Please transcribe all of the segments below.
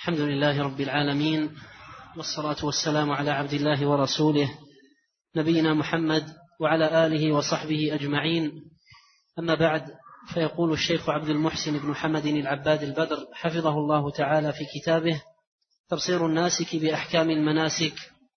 الحمد لله رب العالمين، والصلاة والسلام على عبد الله ورسوله نبينا محمد وعلى آله وصحبه أجمعين. أما بعد، فيقول الشيخ عبد المحسن بن حمد العباد البدر حفظه الله تعالى في كتابه تبصير الناسك بأحكام المناسك،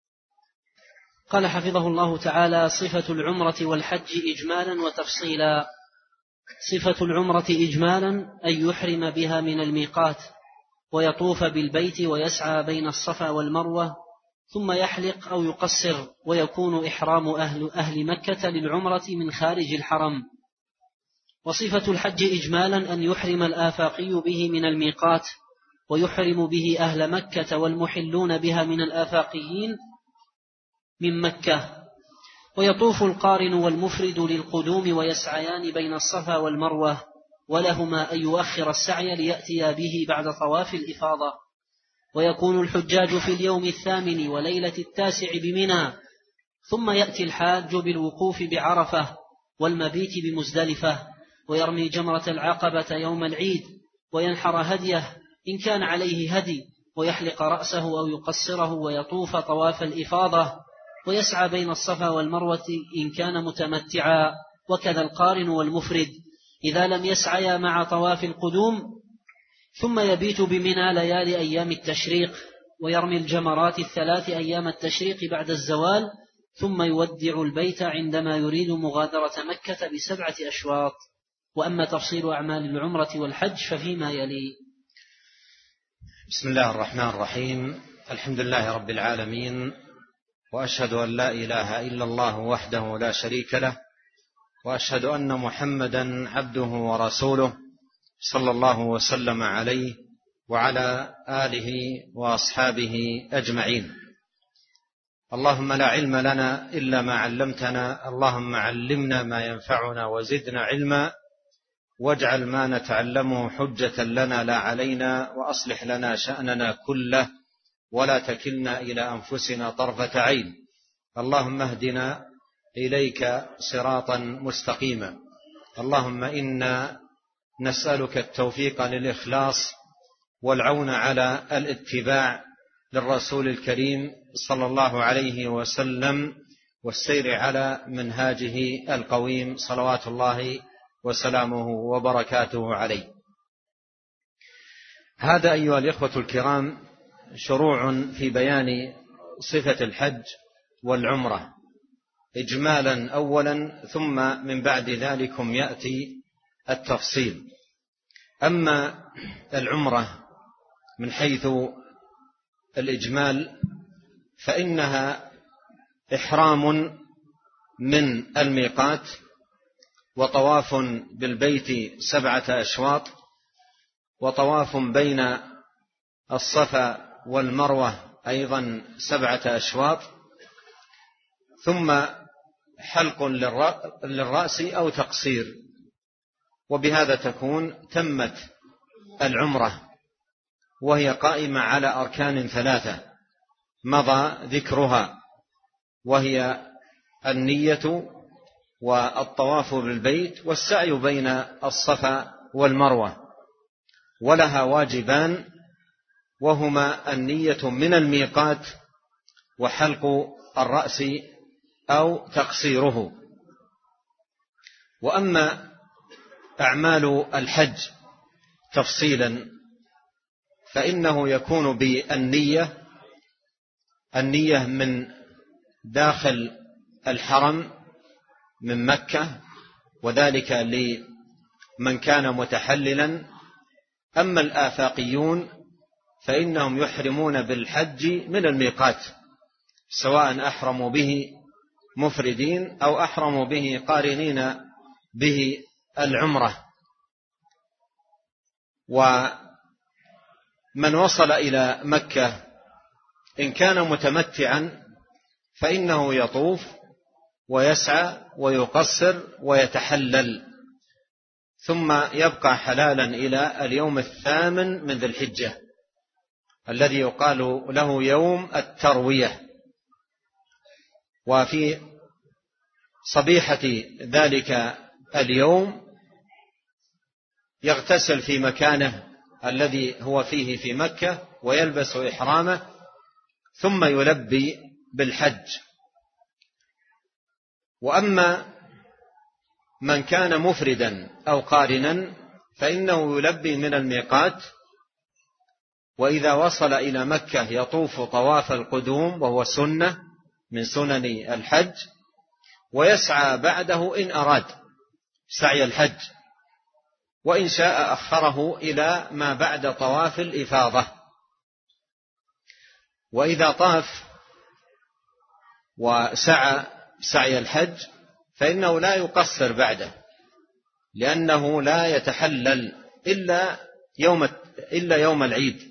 قال حفظه الله تعالى: صفة العمرة والحج إجمالا وتفصيلا. صفة العمرة إجمالا أن يحرم بها من الميقات ويطوف بالبيت ويسعى بين الصفا والمروة، ثم يحلق أو يقصر، ويكون إحرام أهل مكة للعمرة من خارج الحرم. وصفة الحج إجمالا أن يحرم الآفاقي به من الميقات، ويحرم به أهل مكة والمحلون بها من الآفاقيين من مكة، ويطوف القارن والمفرد للقدوم ويسعيان بين الصفا والمروة، ولهما أن يؤخر السعي ليأتي به بعد طواف الإفاضة. ويكون الحجاج في اليوم 8 وليلة 9 بمنى، ثم يأتي الحاج بالوقوف بعرفة والمبيت بمزدلفة، ويرمي جمرة العقبة يوم العيد، وينحر هديه إن كان عليه هدي، ويحلق رأسه أو يقصره، ويطوف طواف الإفاضة، ويسعى بين الصفا والمروة إن كان متمتعا، وكذا القارن والمفرد إذا لم يسعيا مع طواف القدوم. ثم يبيت بمنى ليالي أيام التشريق، ويرمي الجمرات 3 أيام التشريق بعد الزوال، ثم يودع البيت عندما يريد مغادرة مكة ب7 أشواط. وأما تفصيل أعمال العمرة والحج ففيما يلي. بسم الله الرحمن الرحيم. الحمد لله رب العالمين، وأشهد أن لا إله إلا الله وحده لا شريك له، وأشهد أن محمدا عبده ورسوله صلى الله وسلم عليه وعلى آله وأصحابه أجمعين. اللهم لا علم لنا إلا ما علمتنا، اللهم علمنا ما ينفعنا وزدنا علما، واجعل ما نتعلمه حجة لنا لا علينا، وأصلح لنا شأننا كله ولا تكلنا إلى أنفسنا طرفة عين. اللهم اهدنا إليك صراطا مستقيما. اللهم إنا نسألك التوفيق للإخلاص والعون على الاتباع للرسول الكريم صلى الله عليه وسلم، والسير على منهاجه القويم صلوات الله وسلامه وبركاته عليه. هذا أيها الإخوة الكرام شروع في بيان صفة الحج والعمرة إجمالا أولا، ثم من بعد ذلك يأتي التفصيل. أما العمرة من حيث الإجمال فإنها إحرام من الميقات، وطواف بالبيت 7 أشواط، وطواف بين الصفا والمروة أيضا 7 أشواط، ثم حلق للرأس أو تقصير، وبهذا تكون تمت العمرة، وهي قائمة على أركان 3 مضى ذكرها، وهي النية والطواف بالبيت والسعي بين الصفا والمروة، ولها واجبان، وهما النية من الميقات وحلق الرأس أو تقصيره. وأما أعمال الحج تفصيلا فإنه يكون بالنية، النية من داخل الحرم من مكة، وذلك لمن كان متحللا. أما الآفاقيون فإنهم يحرمون بالحج من الميقات، سواء أحرموا به مفردين أو أحرموا به قارنين به العمرة. ومن وصل إلى مكة إن كان متمتعا فإنه يطوف ويسعى ويقصر ويتحلل، ثم يبقى حلالا إلى اليوم 8 من ذي الحجة الذي يقال له يوم التروية. وفي صبيحة ذلك اليوم يغتسل في مكانه الذي هو فيه في مكة ويلبس إحرامه ثم يلبي بالحج. وأما من كان مفردا أو قارنا فإنه يلبي من الميقات، وإذا وصل إلى مكة يطوف طواف القدوم وهو سنة من سنن الحج، ويسعى بعده إن أراد سعي الحج، وإن شاء أخره إلى ما بعد طواف الإفاضة. وإذا طاف وسعى سعي الحج فإنه لا يقصر بعده، لأنه لا يتحلل إلا يوم العيد،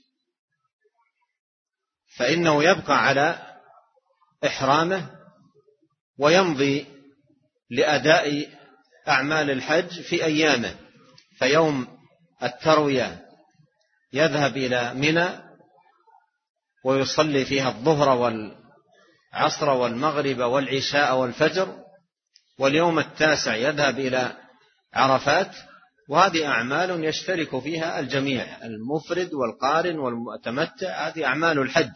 فإنه يبقى على إحرامه ويمضي لأداء أعمال الحج في أيامه. فيوم التروية يذهب إلى منى ويصلي فيها الظهر والعصر والمغرب والعشاء والفجر، واليوم التاسع يذهب إلى عرفات. وهذه أعمال يشترك فيها الجميع، المفرد والقارن والمتمتع، هذه أعمال الحج.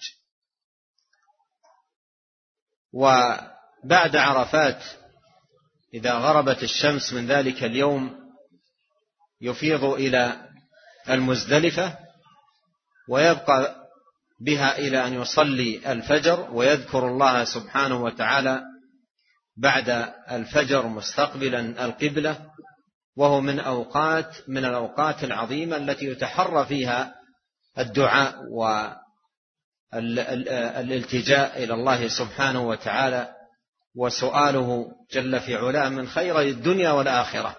وبعد عرفات إذا غربت الشمس من ذلك اليوم يفيض إلى المزدلفة ويبقى بها إلى أن يصلي الفجر، ويذكر الله سبحانه وتعالى بعد الفجر مستقبلا القبلة، وهو من الأوقات العظيمة التي يتحرى فيها الدعاء والالتجاء إلى الله سبحانه وتعالى وسؤاله جل في علاه من خير الدنيا والآخرة.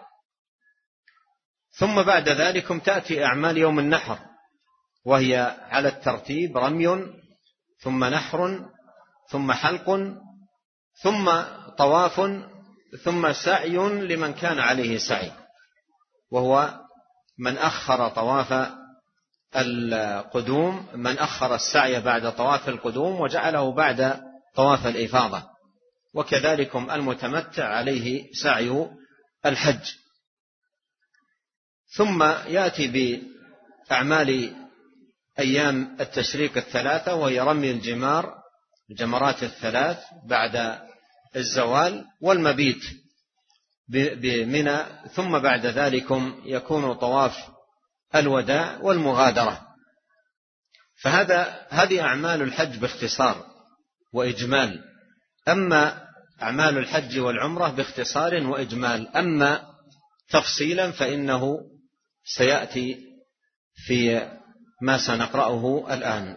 ثم بعد ذلك تأتي أعمال يوم النحر، وهي على الترتيب: رمي، ثم نحر، ثم حلق، ثم طواف، ثم سعي لمن كان عليه سعي، وهو من أخر طواف القدوم، من أخر السعي بعد طواف القدوم وجعله بعد طواف الإفاضة. وكذلك المتمتع عليه سعي الحج. ثم يأتي بأعمال أيام التشريق الثلاثة، وهي رمي الجمرات الثلاث بعد الزوال، والمبيت بمنى، ثم بعد ذلك يكون طواف الوداع والمغادرة. هذه أعمال الحج باختصار وإجمال. أما أعمال الحج والعمرة باختصار وإجمال، أما تفصيلا فإنه سيأتي في ما سنقرأه الآن.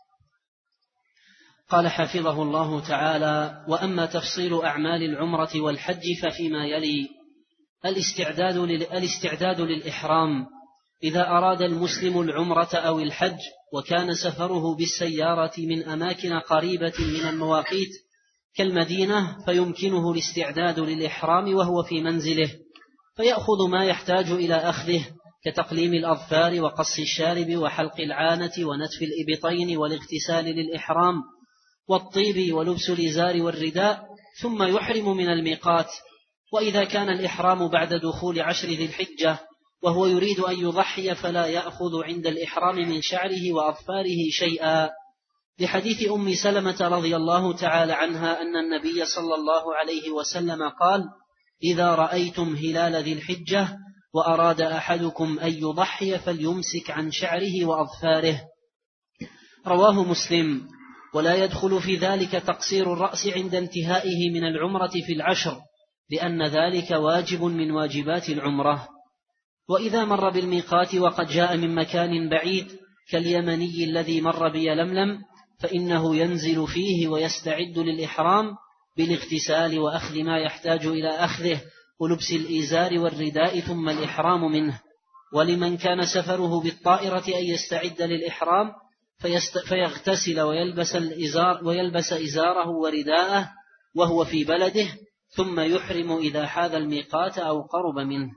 قال حفظه الله تعالى: وأما تفصيل أعمال العمرة والحج ففيما يلي: الاستعداد للإحرام. إذا أراد المسلم العمرة أو الحج وكان سفره بالسيارة من أماكن قريبة من المواقيت كالمدينة، فيمكنه الاستعداد للإحرام وهو في منزله، فيأخذ ما يحتاج إلى أخذه كتقليم الأظفار وقص الشارب وحلق العانة ونتف الإبطين والاغتسال للإحرام والطيب ولبس الإزار والرداء، ثم يحرم من الميقات. وإذا كان الإحرام بعد دخول 10 ذي الحجة وهو يريد أن يضحي فلا يأخذ عند الإحرام من شعره وأظفاره شيئا، لحديث أم سلمة رضي الله تعالى عنها أن النبي صلى الله عليه وسلم قال: إذا رأيتم هلال ذي الحجة وأراد أحدكم أن يضحي فليمسك عن شعره وأظفاره. رواه مسلم. ولا يدخل في ذلك تقصير الرأس عند انتهائه من العمرة في 10، لأن ذلك واجب من واجبات العمرة. وإذا مر بالميقات وقد جاء من مكان بعيد كاليمني الذي مر بيلملم فإنه ينزل فيه ويستعد للإحرام بالاغتسال وأخذ ما يحتاج إلى أخذه ولبس الإزار والرداء ثم الإحرام منه. ولمن كان سفره بالطائرة أن يستعد للإحرام فيغتسل ويلبس إزاره ورداءه وهو في بلده، ثم يحرم إذا حاذ الميقات أو قرب منه.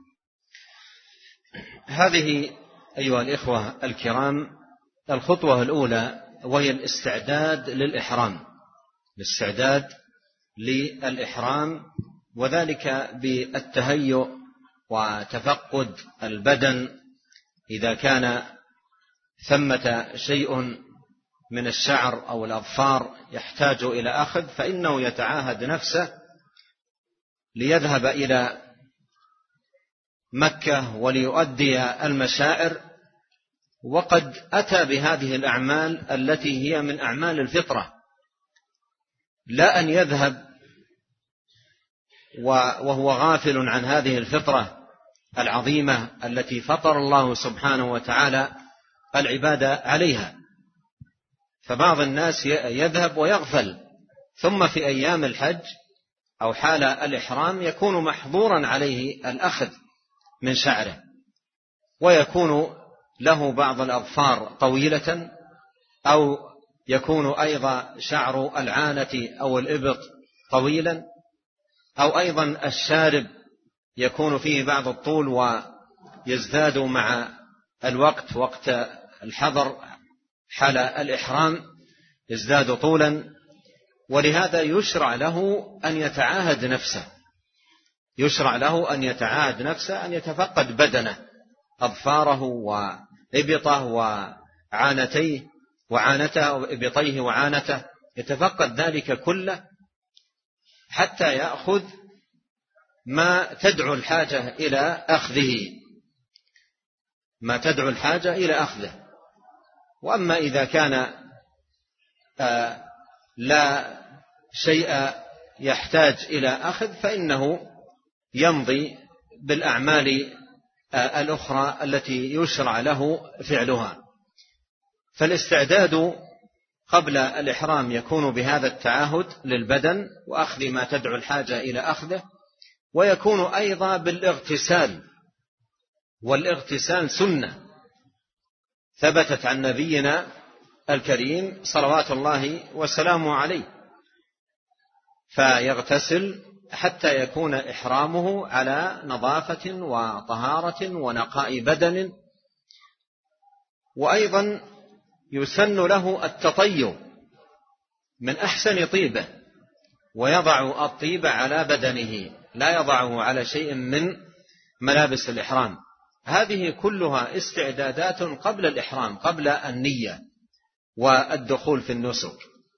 هذه أيها الإخوة الكرام الخطوة الأولى، وهي الاستعداد للإحرام، وذلك بالتهيؤ وتفقد البدن إذا كان ثمة شيء من الشعر أو الأظفار يحتاج إلى أخذ، فإنه يتعاهد نفسه ليذهب إلى مكة وليؤدي المشاعر، وقد أتى بهذه الأعمال التي هي من أعمال الفطرة، لا أن يذهب وهو غافل عن هذه الفطرة العظيمة التي فطر الله سبحانه وتعالى العباد عليها. فبعض الناس يذهب ويغفل، ثم في أيام الحج أو حال الإحرام يكون محظورا عليه الأخذ من شعره، ويكون له بعض الأظفار طويلة، أو يكون أيضا شعر العانة أو الإبط طويلا، أو أيضا الشارب يكون فيه بعض الطول ويزداد مع الوقت، وقت الحضر حال الإحرام يزداد طولا. ولهذا يشرع له أن يتعاهد نفسه، أن يتفقد بدنه، أظفاره وإبطه وعانته وإبطيه وعانته، يتفقد ذلك كله حتى يأخذ ما تدعو الحاجة إلى أخذه. وأما إذا كان لا شيء يحتاج إلى أخذ فإنه يمضي بالأعمال الأخرى التي يشرع له فعلها. فالاستعداد قبل الإحرام يكون بهذا التعاهد للبدن وأخذ ما تدعو الحاجة إلى أخذه، ويكون أيضا بالاغتسال، والاغتسال سنة ثبتت عن نبينا الكريم صلوات الله وسلامه عليه، فيغتسل حتى يكون إحرامه على نظافة وطهارة ونقاء بدن. وأيضا يسن له التطيب من أحسن طيبه، ويضع الطيب على بدنه، لا يضعه على شيء من ملابس الإحرام. هذه كلها استعدادات قبل الإحرام، قبل النية والدخول في النسك.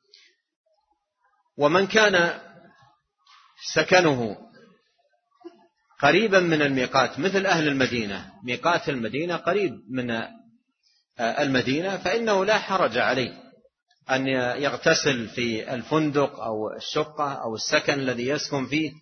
ومن كان سكنه قريبا من الميقات مثل أهل المدينة، ميقات المدينة قريب من المدينة، فإنه لا حرج عليه أن يغتسل في الفندق أو الشقة أو السكن الذي يسكن فيه،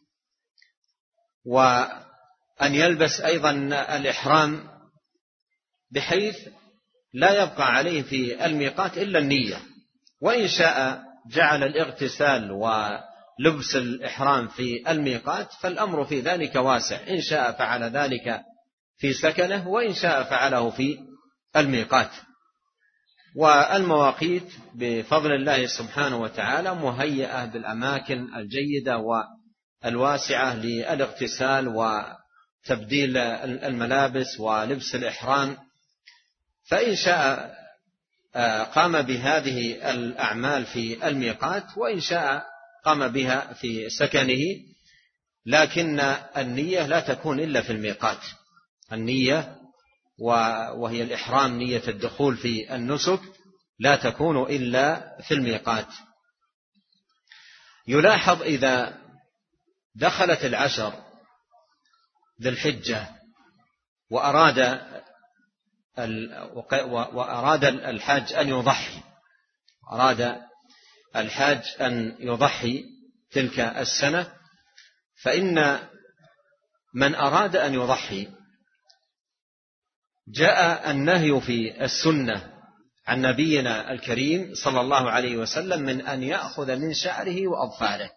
وأن يلبس أيضا الإحرام بحيث لا يبقى عليه في الميقات إلا النية. وإن شاء جعل الاغتسال ولبس الإحرام في الميقات فالأمر في ذلك واسع، إن شاء فعل ذلك في سكنه، وإن شاء فعله في الميقات. والمواقيت بفضل الله سبحانه وتعالى مهيئة بالأماكن الجيدة والواسعة للاغتسال وتبديل الملابس ولبس الإحرام، فإن شاء قام بهذه الأعمال في الميقات، وإن شاء قام بها في سكنه. لكن النية لا تكون إلا في الميقات، النية وهي الإحرام، نية الدخول في النسك، لا تكون إلا في الميقات. يلاحظ إذا دخلت العشر ذي الحجة وأراد الحاج أن يضحي تلك السنة، فإن من أراد أن يضحي جاء النهي في السنة عن نبينا الكريم صلى الله عليه وسلم من أن يأخذ من شعره وأظفاره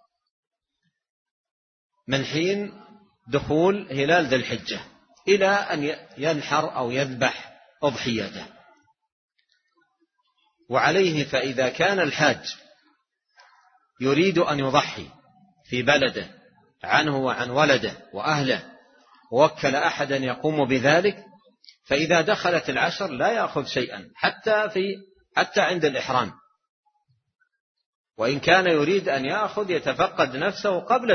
من حين دخول هلال ذي الحجة إلى أن ينحر أو يذبح أضحيته. وعليه فإذا كان الحاج يريد أن يضحي في بلده عنه وعن ولده وأهله، ووكل أحدا يقوم بذلك، فإذا دخلت العشر لا يأخذ شيئا حتى عند الإحرام. وإن كان يريد أن يأخذ يتفقد نفسه قبل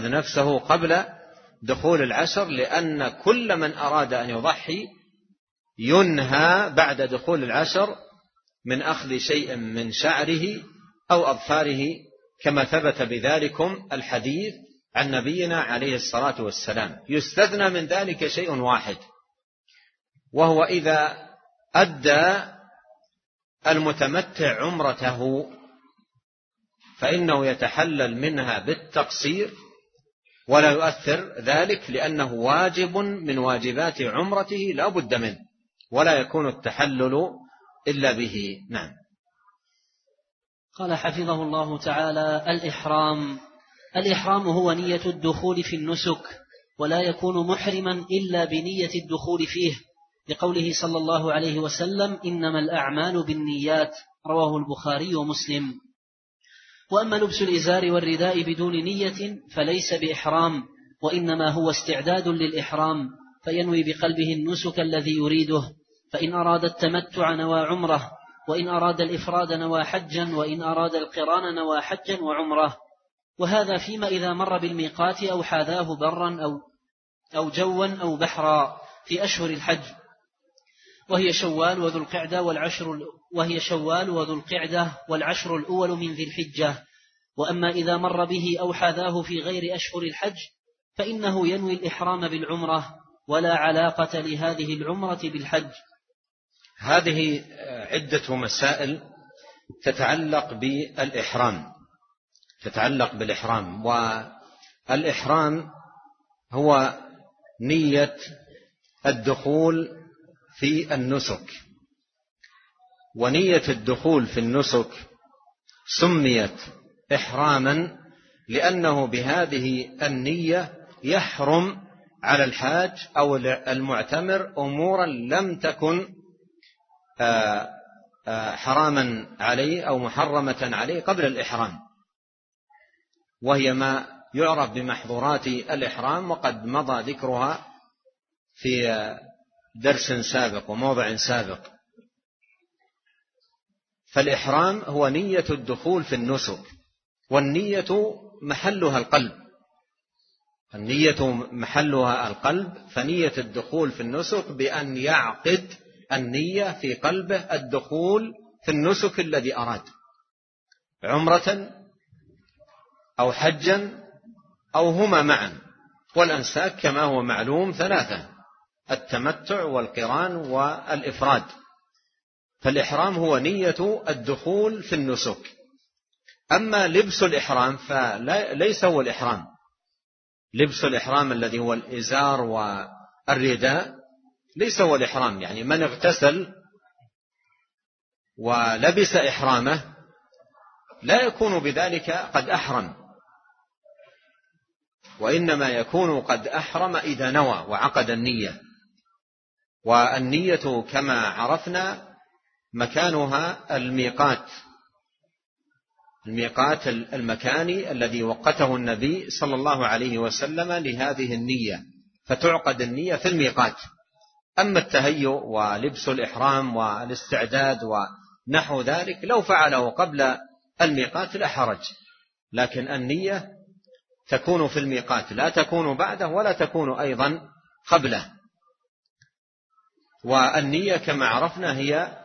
دخول العشر، لأن كل من أراد أن يضحي ينهى بعد دخول العشر من أخذ شيء من شعره أو أظفاره، كما ثبت بذلكم الحديث عن نبينا عليه الصلاة والسلام. يستثنى من ذلك شيء واحد، وهو إذا أدى المتمتع عمرته فإنه يتحلل منها بالتقصير ولا يؤثر ذلك، لأنه واجب من واجبات عمرته لا بد منه، ولا يكون التحلل إلا به. نعم. قال حفظه الله تعالى: الإحرام هو نية الدخول في النسك، ولا يكون محرما إلا بنية الدخول فيه، لقوله صلى الله عليه وسلم: إنما الأعمال بالنيات، رواه البخاري ومسلم. وأما لبس الإزار والرداء بدون نية فليس بإحرام، وإنما هو استعداد للإحرام، فينوي بقلبه النسك الذي يريده، فإن أراد التمتع نوى عمره، وإن أراد الإفراد نوى حجا، وإن أراد القران نوى حجا وعمره. وهذا فيما إذا مر بالميقات أو حاذاه برا أو جوا أو بحرا في أشهر الحج، وهي شوال وذو القعدة والعشر الأول من ذي الحجة. وأما إذا مر به أو حاذاه في غير أشهر الحج فإنه ينوي الإحرام بالعمرة، ولا علاقة لهذه العمرة بالحج. هذه عدة مسائل تتعلق بالإحرام. والإحرام هو نية الدخول في النسك، ونية الدخول في النسك سميت إحراما لأنه بهذه النية يحرم على الحاج أو المعتمر أمورا لم تكن حراما عليه أو محرمة عليه قبل الإحرام، وهي ما يعرف بمحظورات الإحرام، وقد مضى ذكرها في درس سابق وموضع سابق. فالإحرام هو نية الدخول في النسك، والنية محلها القلب. فنية الدخول في النسك بأن يعقد النية في قلبه الدخول في النسك الذي أراد، عمرة أو حجا أو هما معا. والأنساك كما هو معلوم ثلاثة: التمتع والقران والإفراد. فالإحرام هو نية الدخول في النسك. أما لبس الإحرام فليس هو الإحرام. لبس الإحرام الذي هو الإزار والرداء ليس هو الإحرام. يعني من اغتسل ولبس إحرامه لا يكون بذلك قد أحرم، وإنما يكون قد أحرم إذا نوى وعقد النية. والنية كما عرفنا مكانها الميقات المكاني الذي وقته النبي صلى الله عليه وسلم لهذه النية، فتعقد النية في الميقات. أما التهيؤ ولبس الإحرام والاستعداد ونحو ذلك لو فعله قبل الميقات لا حرج، لكن النية تكون في الميقات، لا تكون بعده ولا تكون أيضا قبله. والنية كما عرفنا هي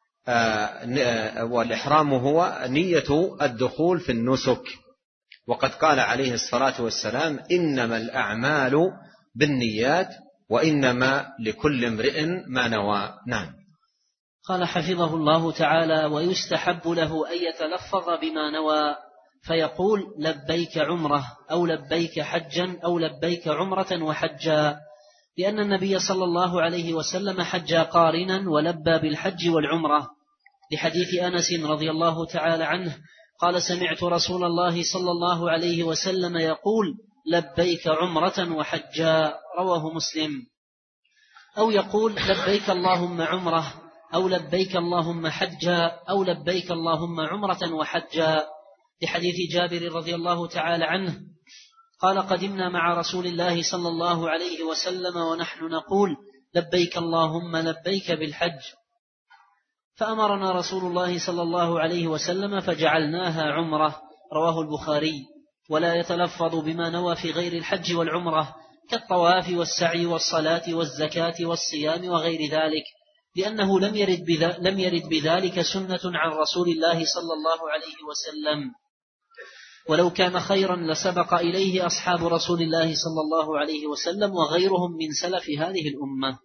والإحرام هو نية الدخول في النسك. وقد قال عليه الصلاة والسلام: إنما الأعمال بالنيات وإنما لكل امرئ ما نوى. نعم. قال حفظه الله تعالى: ويستحب له أن يتلفظ بما نوى، فيقول: لبيك عمرة، أو لبيك حجا، أو لبيك عمرة وحجا، لأن النبي صلى الله عليه وسلم حج قارنا ولبى بالحج والعمرة، لحديث أنس رضي الله تعالى عنه قال: سمعت رسول الله صلى الله عليه وسلم يقول: لبيك عمرة وحجا، رواه مسلم. أو يقول: لبيك اللهم عمرة، أو لبيك اللهم حجا، أو لبيك اللهم عمرة وحجا، لحديث جابر رضي الله تعالى عنه قال: قدمنا مع رسول الله صلى الله عليه وسلم ونحن نقول: لبيك اللهم لبيك بالحج، فأمرنا رسول الله صلى الله عليه وسلم فجعلناها عمرة، رواه البخاري. ولا يتلفظ بما نوى في غير الحج والعمرة كالطواف والسعي والصلاة والزكاة والصيام وغير ذلك، لأنه لم يرد بذلك سنة عن رسول الله صلى الله عليه وسلم، ولو كان خيرا لسبق إليه أصحاب رسول الله صلى الله عليه وسلم وغيرهم من سلف هذه الأمة.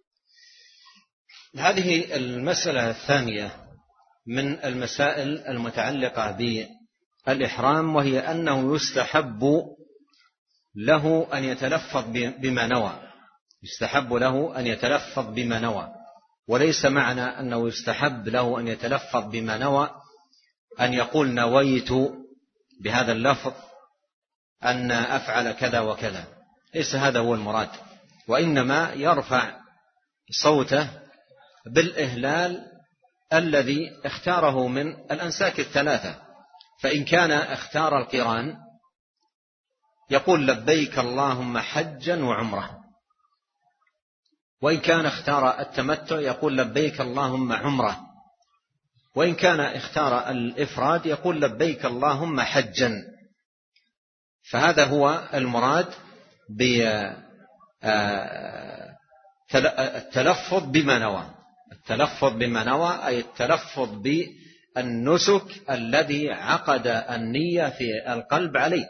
هذه المسألة الثانية من المسائل المتعلقة بالإحرام، وهي أنه يستحب له أن يتلفظ بما نوى، يستحب له أن يتلفظ بما نوى، وليس معنى أنه يستحب له أن يتلفظ بما نوى أن يقول نويت بهذا اللفظ أن أفعل كذا وكذا، ليس هذا هو المراد، وإنما يرفع صوته بالإهلال الذي اختاره من الأنساك الثلاثة. فإن كان اختار القران يقول لبيك اللهم حجا وعمرة، وإن كان اختار التمتع يقول لبيك اللهم عمرة، وإن كان اختار الإفراد يقول لبيك اللهم حجا. فهذا هو المراد بالتلفظ بما نوى. التلفظ بما نوى أي التلفظ بالنسك الذي عقد النية في القلب عليه.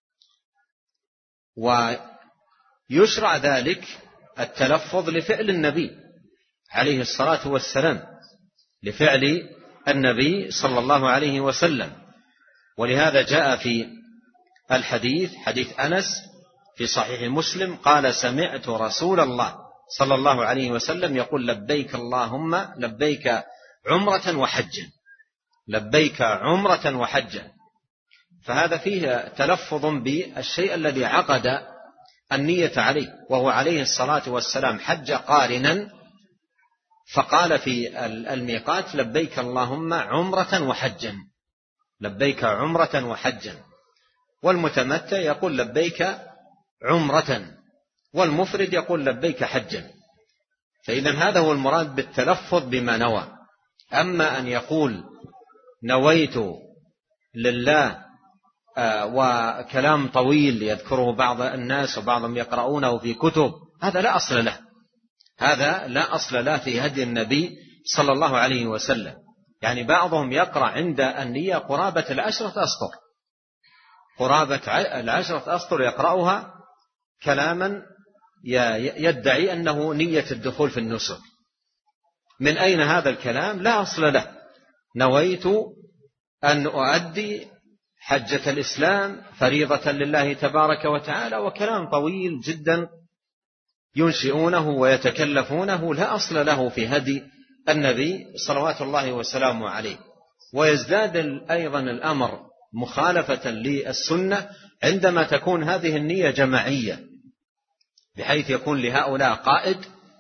ويشرع ذلك التلفظ لفعل النبي عليه الصلاة والسلام، لفعل النبي صلى الله عليه وسلم. ولهذا جاء في الحديث، حديث أنس في صحيح مسلم، قال سمعت رسول الله صلى الله عليه وسلم يقول لبيك اللهم لبيك عمرة وحجا، لبيك عمرة وحجا. فهذا فيه تلفظ بالشيء الذي عقد النية عليه، وهو عليه الصلاة والسلام حج قارنا، فقال في الميقات لبيك اللهم عمرة وحجا، لبيك عمرة وحجا. والمتمتع يقول لبيك عمرة، والمفرد يقول لبيك حجا. فإذا هذا هو المراد بالتلفظ بما نوى. أما أن يقول نويت لله وكلام طويل يذكره بعض الناس وبعضهم يقرؤونه في كتب، هذا لا أصل له، هذا لا أصل له في هدي النبي صلى الله عليه وسلم. يعني بعضهم يقرأ عند النية قرابة 10 أسطر، قرابة 10 أسطر يقرأها كلاما يدعي أنه نية الدخول في النسك. من أين هذا الكلام؟ لا أصل له. نويت أن أؤدي حجة الإسلام فريضة لله تبارك وتعالى، وكلام طويل جدا ينشئونه ويتكلفونه لا أصل له في هدي النبي صلوات الله وسلامه عليه. ويزداد أيضا الأمر مخالفة للسنة عندما تكون هذه النية جماعية، بحيث يكون لهؤلاء قائد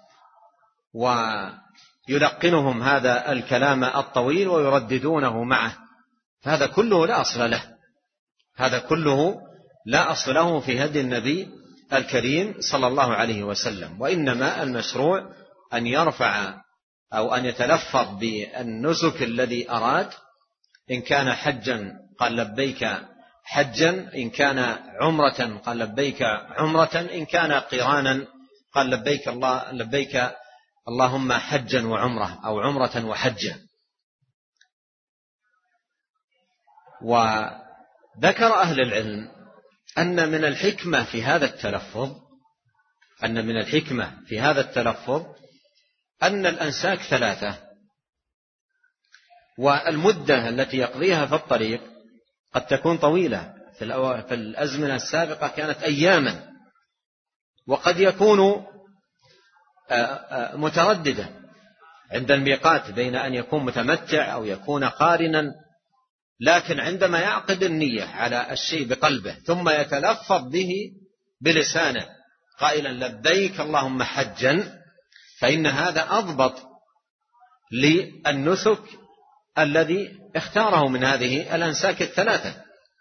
ويلقنهم هذا الكلام الطويل ويرددونه معه، فهذا كله لا أصل له، هذا كله لا أصل له في هدي النبي الكريم صلى الله عليه وسلم. وإنما المشروع أن يرفع أو أن يتلفظ بالنسك الذي أراد. إن كان حجا قال لبيك حجا، إن كان عمرة قال لبيك عمرة، إن كان قرانا قال لبيك اللهم حجا وعمرة أو عمرة وحجا. وذكر أهل العلم أن من الحكمة في هذا التلفظ أن الأنساك 3، والمدة التي يقضيها في الطريق قد تكون طويلة. في الأزمنة السابقة كانت أياما، وقد يكون مترددا عند الميقات بين أن يكون متمتع أو يكون قارنا. لكن عندما يعقد النية على الشيء بقلبه ثم يتلفظ به بلسانه قائلا لبيك اللهم حجا، فإن هذا أضبط للنسك الذي اختاره من هذه الأنساك 3،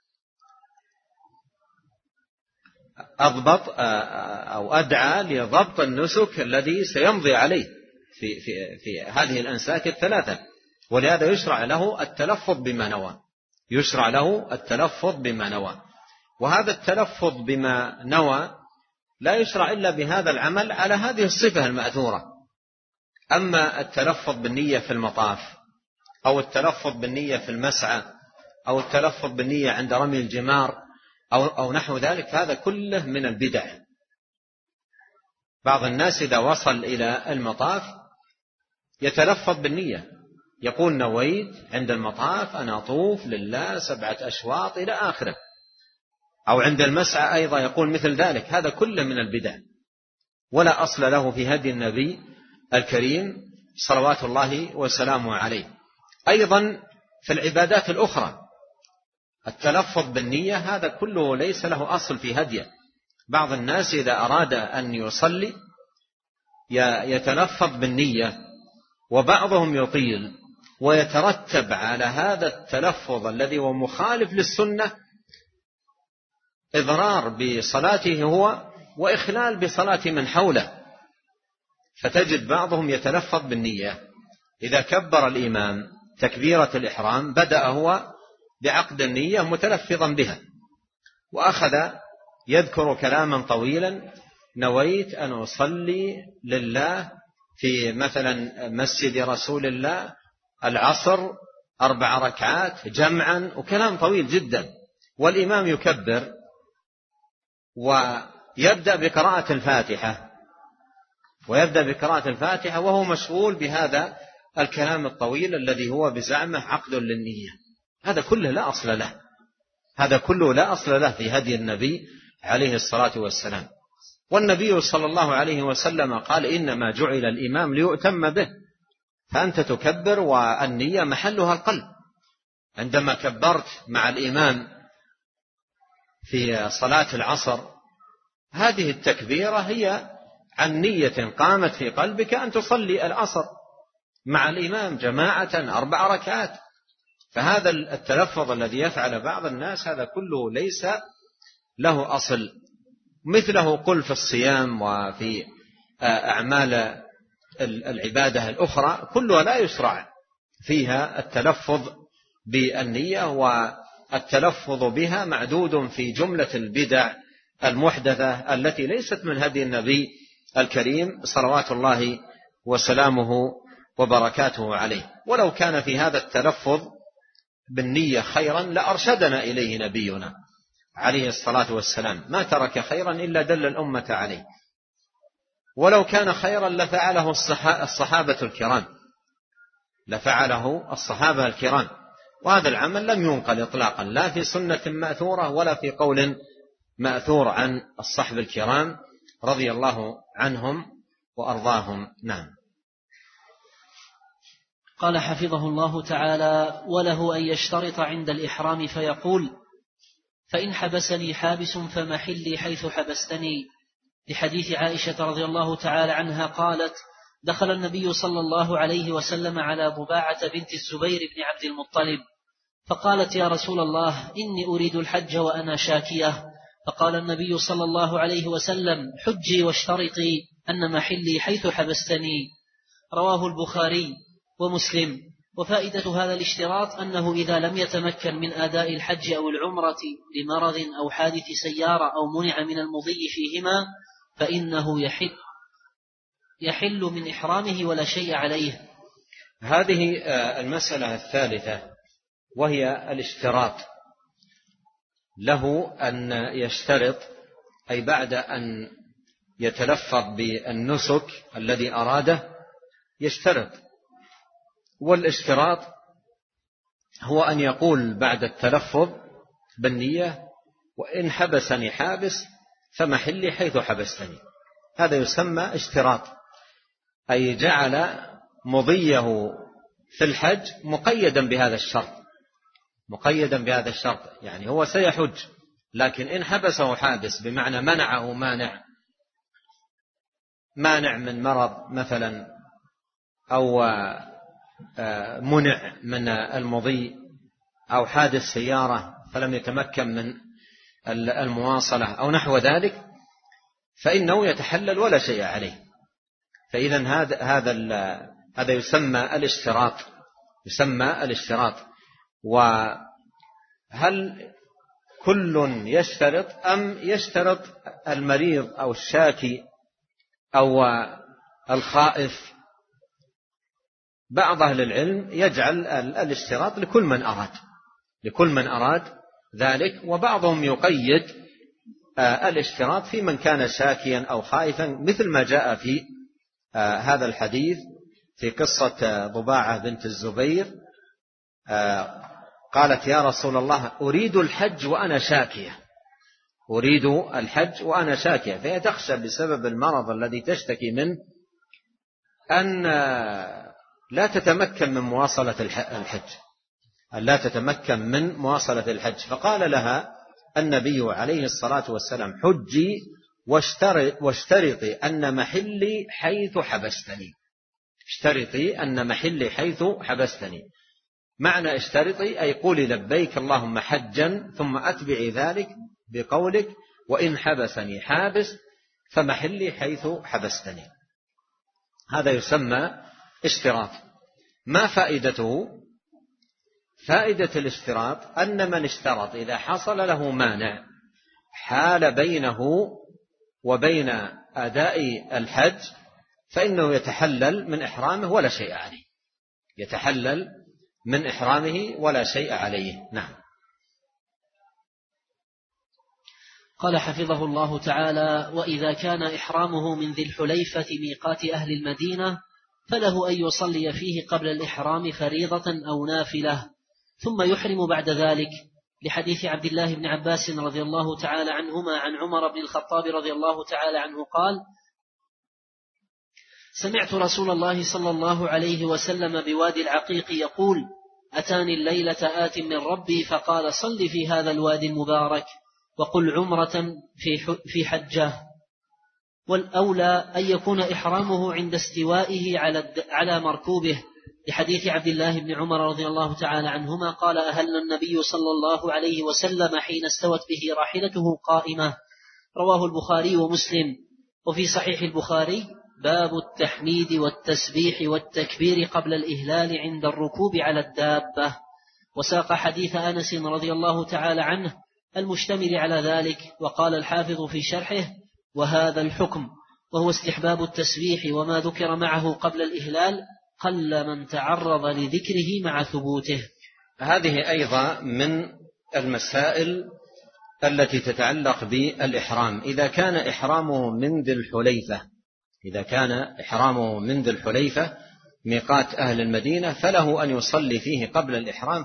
أضبط أو أدعى لضبط النسك الذي سيمضي عليه في هذه الأنساك 3. ولهذا يشرع له التلفظ بما نوى. وهذا التلفظ بما نوى لا يشرع إلا بهذا العمل على هذه الصفة المأثورة أما التلفظ بالنية في المطاف أو التلفظ بالنية في المسعى أو التلفظ بالنية عند رمي الجمار أو نحو ذلك، هذا كله من البدع. بعض الناس إذا وصل إلى المطاف يتلفظ بالنية، يقول نويت عند المطاف أن أطوف لله 7 أشواط إلى آخره، أو عند المسعى أيضا يقول مثل ذلك. هذا كله من البدع ولا أصل له في هدي النبي الكريم صلوات الله وسلامه عليه. أيضا في العبادات الأخرى التلفظ بالنية هذا كله ليس له أصل في هديه. بعض الناس إذا أراد أن يصلي يتلفظ بالنية، وبعضهم يطيل، ويترتب على هذا التلفظ الذي هو مخالف للسنة إضرار بصلاته هو وإخلال بصلاة من حوله. فتجد بعضهم يتلفظ بالنية، إذا كبر الإمام تكبيرة الإحرام بدأ هو بعقد النية متلفظا بها، وأخذ يذكر كلاما طويلا: نويت أن أصلي لله في مثلا مسجد رسول الله العصر 4 ركعات جمعا، وكلام طويل جدا، والإمام يكبر ويبدأ بقراءة الفاتحة وهو مشغول بهذا الكلام الطويل الذي هو بزعمه عقد للنية. هذا كله لا أصل له في هدي النبي عليه الصلاة والسلام. والنبي صلى الله عليه وسلم قال: إنما جعل الإمام ليؤتم به، فأنت تكبر والنية محلها القلب. عندما كبرت مع الإمام في صلاة العصر هذه التكبيرة هي عن نية قامت في قلبك أن تصلي العصر مع الإمام جماعة 4 ركعات. فهذا التلفظ الذي يفعل بعض الناس هذا كله ليس له أصل. مثله قل في الصيام وفي أعمال العبادة الأخرى كلها لا يشرع فيها التلفظ بالنية، والتلفظ بها معدود في جملة البدع المحدثة التي ليست من هدي النبي الكريم صلوات الله وسلامه وبركاته عليه. ولو كان في هذا التلفظ بالنية خيرا لأرشدنا إليه نبينا عليه الصلاة والسلام، ما ترك خيرا إلا دل الأمة عليه. ولو كان خيرا لفعله الصحابة الكرام، وهذا العمل لم ينقل إطلاقا لا في سنة مأثورة ولا في قول مأثور عن الصحابة الكرام رضي الله عنهم وأرضاهم. نعم. قال حفظه الله تعالى: وله أن يشترط عند الإحرام فيقول: فإن حبسني حابس فمحلي حيث حبستني، لحديث عائشة رضي الله تعالى عنها قالت: دخل النبي صلى الله عليه وسلم على ضباعة بنت الزبير بن عبد المطلب فقالت: يا رسول الله، إني أريد الحج وأنا شاكية. فقال النبي صلى الله عليه وسلم: حجي واشترطي أن محلي حيث حبستني. رواه البخاري ومسلم. وفائدة هذا الاشتراط أنه إذا لم يتمكن من أداء الحج أو العمرة لمرض أو حادث سيارة أو منع من المضي فيهما فإنه يحل من إحرامه ولا شيء عليه. هذه المسألة الثالثة وهي الاشتراط. له أن يشترط، أي بعد أن يتلفظ بالنسك الذي أراده يشترط. والاشتراط هو أن يقول بعد التلفظ بالنية: وإن حبسني حابس فمحلي حيث حبستني. هذا يسمى اشتراط، أي جعل مضيه في الحج مقيدا بهذا الشرط، يعني هو سيحج، لكن إن حبسه حابس بمعنى منعه مانع من مرض مثلا، أو منع من المضي، أو حادث سيارة فلم يتمكن من المواصلة أو نحو ذلك، فإنه يتحلل ولا شيء عليه. فإذا هذا يسمى الاشتراط. وهل كل يشترط أم يشترط المريض أو الشاكي أو الخائف بعض أهل العلم يجعل الاشتراط لكل من أراد ذلك، وبعضهم يقيد الاشتراط في من كان شاكيا أو خائفا، مثل ما جاء في هذا الحديث في قصة ضباعة بنت الزبير. قالت يا رسول الله أريد الحج وأنا شاكية، فهي تخشى بسبب المرض الذي تشتكي منه أن لا تتمكن من مواصلة الحج، فقال لها النبي عليه الصلاة والسلام حجي واشترطي أن محلي حيث حبستني. معنى اشترطي أي قولي لبيك اللهم حجا، ثم أتبعي ذلك بقولك وإن حبسني حابس فمحلي حيث حبستني. هذا يسمى اشتراط. ما فائدته؟ فائدة الاشتراط أن من اشترط إذا حصل له مانع حال بينه وبين أداء الحج فإنه يتحلل من إحرامه ولا شيء عليه. نعم. قال حفظه الله تعالى: وإذا كان إحرامه من ذي الحليفة ميقات أهل المدينة فله أن يصلي فيه قبل الإحرام فريضة أو نافلة ثم يحرم بعد ذلك، لحديث عبد الله بن عباس رضي الله تعالى عنهما عن عمر بن الخطاب رضي الله تعالى عنه قال: سمعت رسول الله صلى الله عليه وسلم بوادي العقيق يقول: أتاني الليلة آت من ربي فقال: صل في هذا الوادي المبارك وقل عمرة في حجة. والأولى أن يكون إحرامه عند استوائه على مركوبه، لحديث عبد الله بن عمر رضي الله تعالى عنهما قال: أهل النبي صلى الله عليه وسلم حين استوت به راحلته قائمة. رواه البخاري ومسلم. وفي صحيح البخاري باب التحميد والتسبيح والتكبير قبل الإهلال عند الركوب على الدابة، وساق حديث أنس رضي الله تعالى عنه المشتمل على ذلك. وقال الحافظ في شرحه: وهذا الحكم وهو استحباب التسبيح وما ذكر معه قبل الإهلال قل من تعرض لذكره مع ثبوته. هذه أيضا من المسائل التي تتعلق بالإحرام. إذا كان إحرامه من ذي الحليفة ميقات أهل المدينة فله أن يصلي فيه قبل الإحرام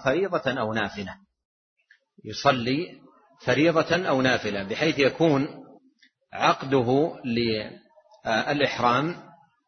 فريضة أو نافلة، بحيث يكون عقده للإحرام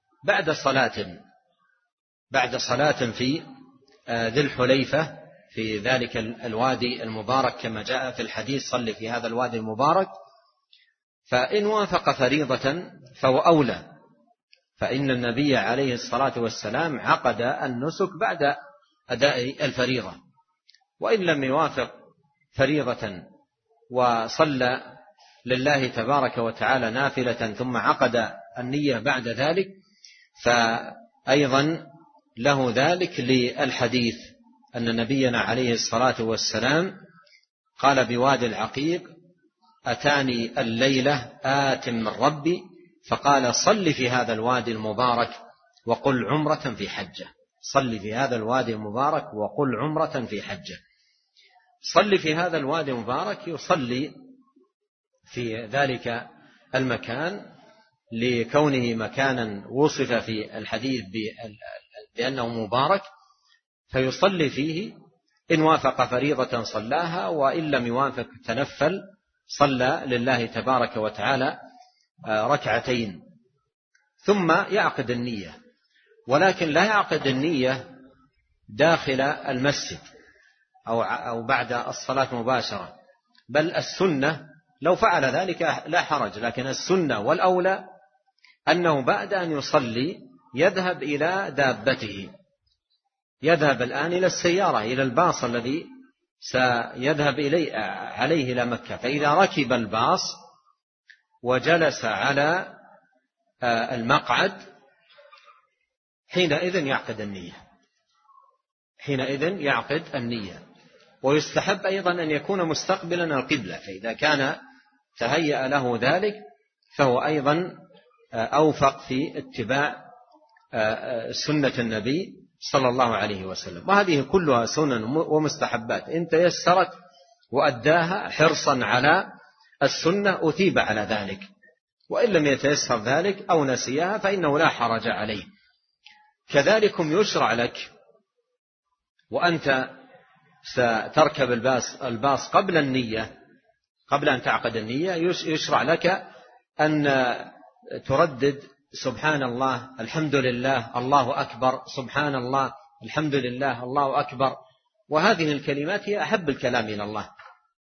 بعد صلاة في ذي الحليفة في ذلك الوادي المبارك، كما جاء في الحديث: صل في هذا الوادي المبارك. فإن وافق فريضة فهو أولى، فإن النبي عليه الصلاة والسلام عقد النسك بعد أداء الفريضة. وإن لم يوافق فريضة وصلى لله تبارك وتعالى نافلة ثم عقد النية بعد ذلك فأيضا له ذلك، للحديث أن نبينا عليه الصلاة والسلام قال بوادي العقيق: أتاني الليلة آت من ربي فقال: صل في هذا الوادي المبارك وقل عمرة في حجة. صل في هذا الوادي المبارك وقل عمرة في حجة. صل في هذا الوادي المبارك، يصلي في ذلك المكان لكونه مكانا وصف في الحديث بأنه مبارك، فيصلي فيه. إن وافق فريضة صلاها، وإن لم يوافق تنفل صلى لله تبارك وتعالى ركعتين ثم يعقد النية. ولكن لا يعقد النية داخل المسجد أو بعد الصلاة مباشرة، بل السنة لو فعل ذلك لا حرج، لكن السنة والأولى أنه بعد أن يصلي يذهب إلى دابته، يذهب الآن إلى السيارة، إلى الباص الذي سيذهب عليه إلى مكة. فإذا ركب الباص وجلس على المقعد حينئذ يعقد النية. ويستحب أيضا أن يكون مستقبلا القبلة، فإذا كان تهيأ له ذلك فهو أيضا أوفق في اتباع سنة النبي صلى الله عليه وسلم. وهذه كلها سنن ومستحبات، إن تيسرت وأداها حرصا على السنة أثيب على ذلك، وإن لم يتيسر ذلك أو نسيها فإنه لا حرج عليه. كذلكم يشرع لك وأنت ستركب الباص قبل النية، قبل أن تعقد النية، يشرع لك أن تردد سبحان الله، الحمد لله، الله أكبر، سبحان الله، الحمد لله، الله أكبر. وهذه الكلمات هي أحب الكلام إلى الله،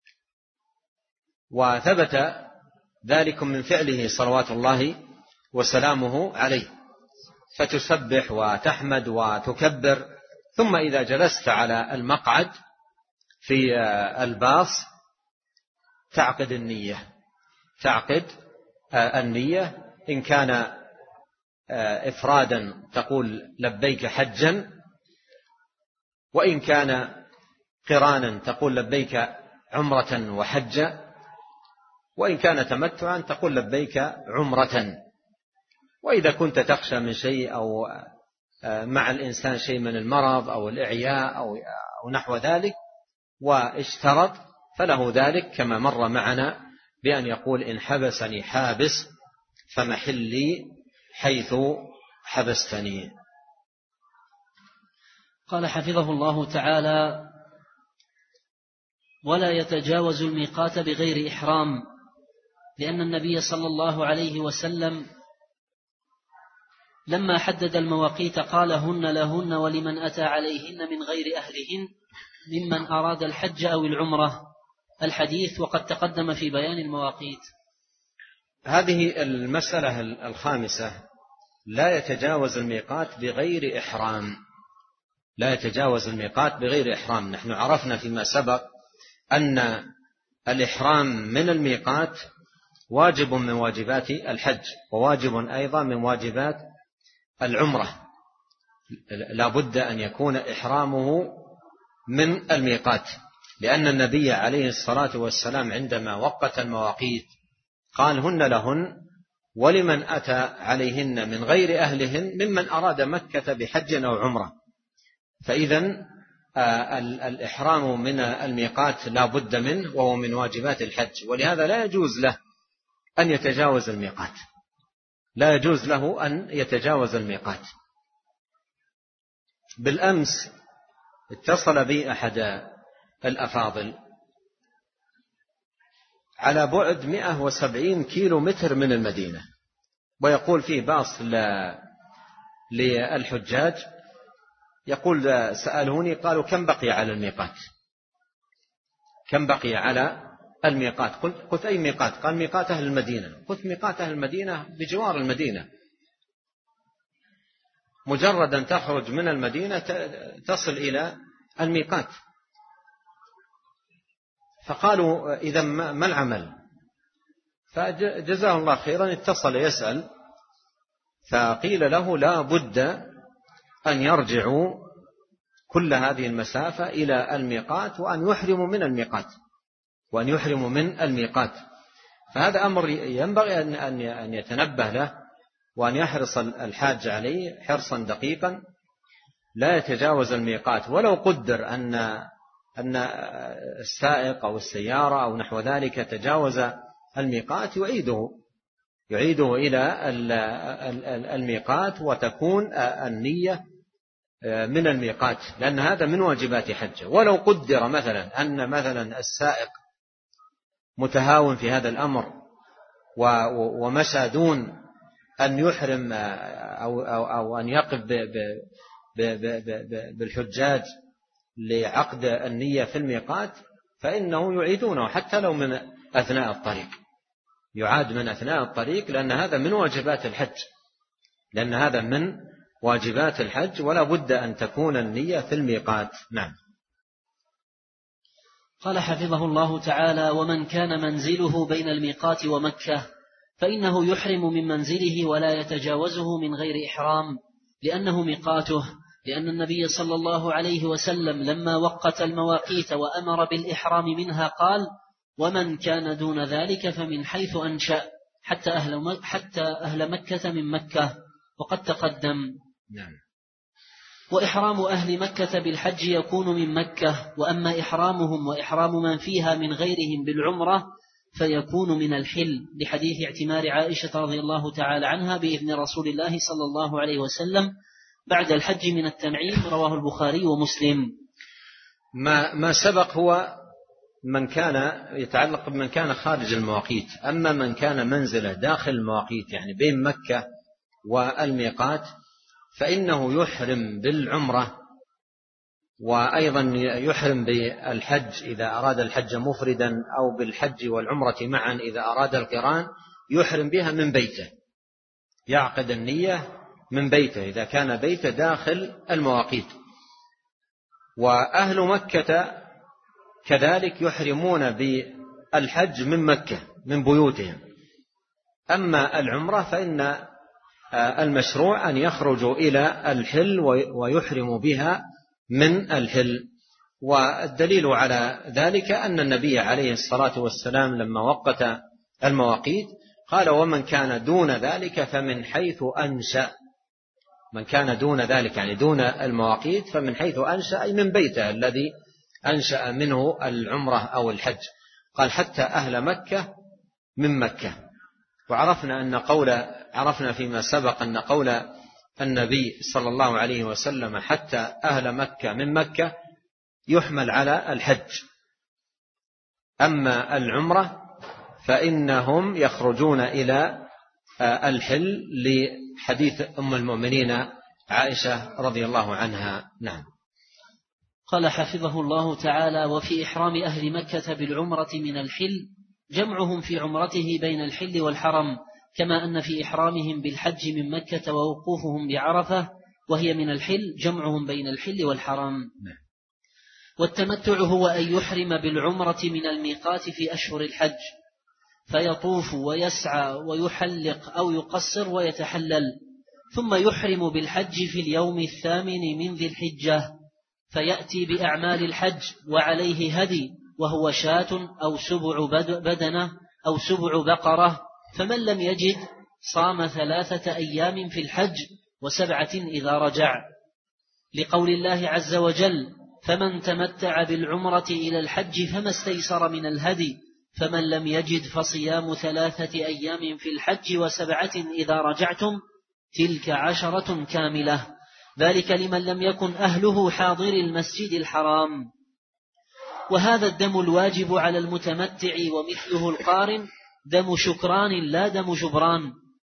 وثبت ذلك من فعله صلوات الله وسلامه عليه. فتسبح وتحمد وتكبر، ثم إذا جلست على المقعد في الباص تعقد النية. إن كان إفرادا تقول لبيك حجا، وإن كان قرانا تقول لبيك عمرة وحجا، وإن كان تمتعا تقول لبيك عمرة. وإذا كنت تخشى من شيء أو مع الإنسان شيء من المرض أو الإعياء أو نحو ذلك واشترط، فله ذلك كما مر معنا بأن يقول إن حبسني حابس فمحلي حيث حبستني. قال حفظه الله تعالى: ولا يتجاوز الميقات بغير إحرام، لأن النبي صلى الله عليه وسلم لما حدد المواقيت قال: هن لهن ولمن أتى عليهن من غير أهلهن ممن أراد الحج أو العمرة، الحديث، وقد تقدم في بيان المواقيت. هذه المسألة الخامسة: لا يتجاوز الميقات بغير إحرام. لا يتجاوز الميقات بغير إحرام. نحن عرفنا فيما سبق أن الإحرام من الميقات واجب من واجبات الحج، وواجب أيضا من واجبات العمرة. لا بد أن يكون إحرامه من الميقات، لأن النبي عليه الصلاة والسلام عندما وقت المواقيت قال: هن لهن ولمن أتى عليهن من غير أهلهن ممن أراد مكة بحج أو عمرة. فإذن الإحرام من الميقات لا بد منه، وهو من واجبات الحج، ولهذا لا يجوز له أن يتجاوز الميقات. لا يجوز له أن يتجاوز الميقات. بالأمس اتصل بي أحد الأفاضل على بعد 170 كيلو متر من المدينة، ويقول فيه باص للحجاج. يقول: سألوني قالوا: كم بقي على الميقات؟ كم بقي على الميقات؟ قلت: أي ميقات؟ قال: ميقات أهل المدينة. قلت: ميقات أهل المدينة بجوار المدينة، مجرد أن تخرج من المدينة تصل إلى الميقات. فقالوا: إذا ما العمل؟ فجزاه الله خيرا اتصل يسأل، فقيل له: لا بد أن يرجعوا كل هذه المسافة إلى الميقات، وأن يحرموا من الميقات. فهذا أمر ينبغي أن يتنبه له، وأن يحرص الحاج عليه حرصا دقيقا. لا يتجاوز الميقات، ولو قدر أن السائق أو السيارة أو نحو ذلك تجاوز الميقات، يعيده إلى الميقات، وتكون النية من الميقات، لأن هذا من واجبات حجه. ولو قدر مثلا أن مثلا السائق متهاون في هذا الأمر ومشى دون أن يحرم أو أن يقف بالحجاج لعقد النية في الميقات، فإنه يعيدونه حتى لو من أثناء الطريق، يعاد من أثناء الطريق، لأن هذا من واجبات الحج، ولا بد أن تكون النية في الميقات. نعم. قال حفظه الله تعالى: ومن كان منزله بين الميقات ومكة فإنه يحرم من منزله ولا يتجاوزه من غير إحرام، لأنه ميقاته، لأن النبي صلى الله عليه وسلم لما وقت المواقيت وأمر بالإحرام منها قال: ومن كان دون ذلك فمن حيث أنشأ حتى أهل مكة من مكة، وقد تقدم. نعم. وإحرام أهل مكة بالحج يكون من مكة، وأما إحرامهم وإحرام من فيها من غيرهم بالعمرة فيكون من الحل، لحديث اعتمار عائشة رضي الله تعالى عنها بإذن رسول الله صلى الله عليه وسلم بعد الحج من التنعيم، رواه البخاري ومسلم. ما سبق هو من كان يتعلق بمن كان خارج المواقيت. أما من كان منزله داخل المواقيت يعني بين مكة والميقات فإنه يحرم بالعمرة، وأيضا يحرم بالحج إذا أراد الحج مفردا، أو بالحج والعمرة معا إذا أراد القران، يحرم بها من بيته، يعقد النية من بيته إذا كان بيته داخل المواقيت. وأهل مكة كذلك يحرمون بالحج من مكة من بيوتهم. أما العمرة فإن المشروع أن يخرجوا إلى الحل ويحرموا بها من الحل. والدليل على ذلك أن النبي عليه الصلاة والسلام لما وقت المواقيت قال: ومن كان دون ذلك فمن حيث أنشأ. من كان دون ذلك يعني دون المواقيت فمن حيث أنشأ أي من بيته الذي أنشأ منه العمرة أو الحج. قال: حتى أهل مكة من مكة. وعرفنا فيما سبق أن قول النبي صلى الله عليه وسلم حتى أهل مكة من مكة يحمل على الحج. أما العمرة فإنهم يخرجون إلى الحل لحديث أم المؤمنين عائشة رضي الله عنها. نعم. قال حفظه الله تعالى: وفي إحرام أهل مكة بالعمرة من الحل جمعهم في عمرته بين الحل والحرم، كما أن في إحرامهم بالحج من مكة ووقوفهم بعرفة وهي من الحل جمعهم بين الحل والحرم. والتمتع هو أن يحرم بالعمرة من الميقات في أشهر الحج، فيطوف ويسعى ويحلق أو يقصر ويتحلل، ثم يحرم بالحج في اليوم 8 من ذي الحجة، فيأتي بأعمال الحج وعليه هدي، وهو شاة أو سبع بدنة أو سبع بقرة. فمن لم يجد صام 3 أيام في الحج و7 إذا رجع، لقول الله عز وجل: فمن تمتع بالعمرة إلى الحج فما استيسر من الهدي، فمن لم يجد فصيام 3 أيام في الحج و7 إذا رجعتم، تلك 10 كاملة، ذلك لمن لم يكن أهله حاضر المسجد الحرام. وهذا الدم الواجب على المتمتع ومثله القارن دم شكران لا دم جبران،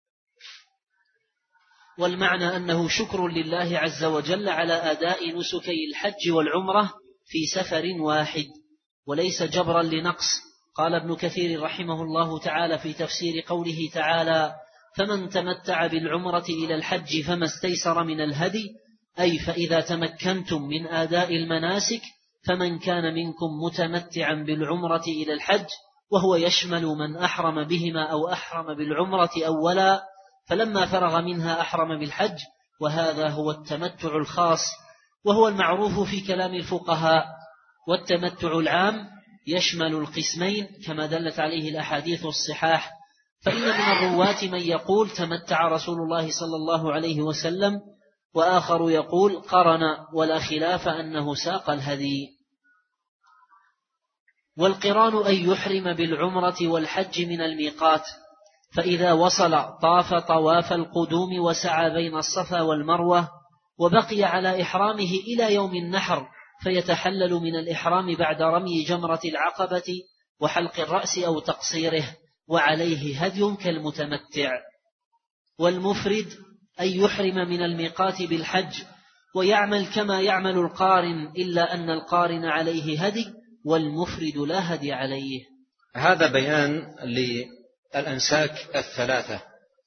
والمعنى أنه شكر لله عز وجل على أداء نسكي الحج والعمرة في سفر واحد، وليس جبرا لنقص. قال ابن كثير رحمه الله تعالى في تفسير قوله تعالى: فمن تمتع بالعمرة إلى الحج فما استيسر من الهدي، أي فإذا تمكنتم من أداء المناسك فمن كان منكم متمتعا بالعمرة إلى الحج، وهو يشمل من أحرم بهما أو أحرم بالعمرة أولا فلما فرغ منها أحرم بالحج، وهذا هو التمتع الخاص، وهو المعروف في كلام الفقهاء. والتمتع العام يشمل القسمين كما دلت عليه الأحاديث الصحاح، فإن من الرواة من يقول تمتع رسول الله صلى الله عليه وسلم، وآخر يقول قرن، ولا خلاف أنه ساق الهدي. والقران أن يحرم بالعمرة والحج من الميقات، فإذا وصل طاف طواف القدوم وسعى بين الصفا والمروة، وبقي على إحرامه إلى يوم النحر، فيتحلل من الإحرام بعد رمي جمرة العقبة وحلق الرأس أو تقصيره، وعليه هدي كالمتمتع. والمفرد أن يحرم من الميقات بالحج ويعمل كما يعمل القارن، إلا أن القارن عليه هدي والمفرد لا هدي عليه. هذا بيان للأنساك الثلاثة: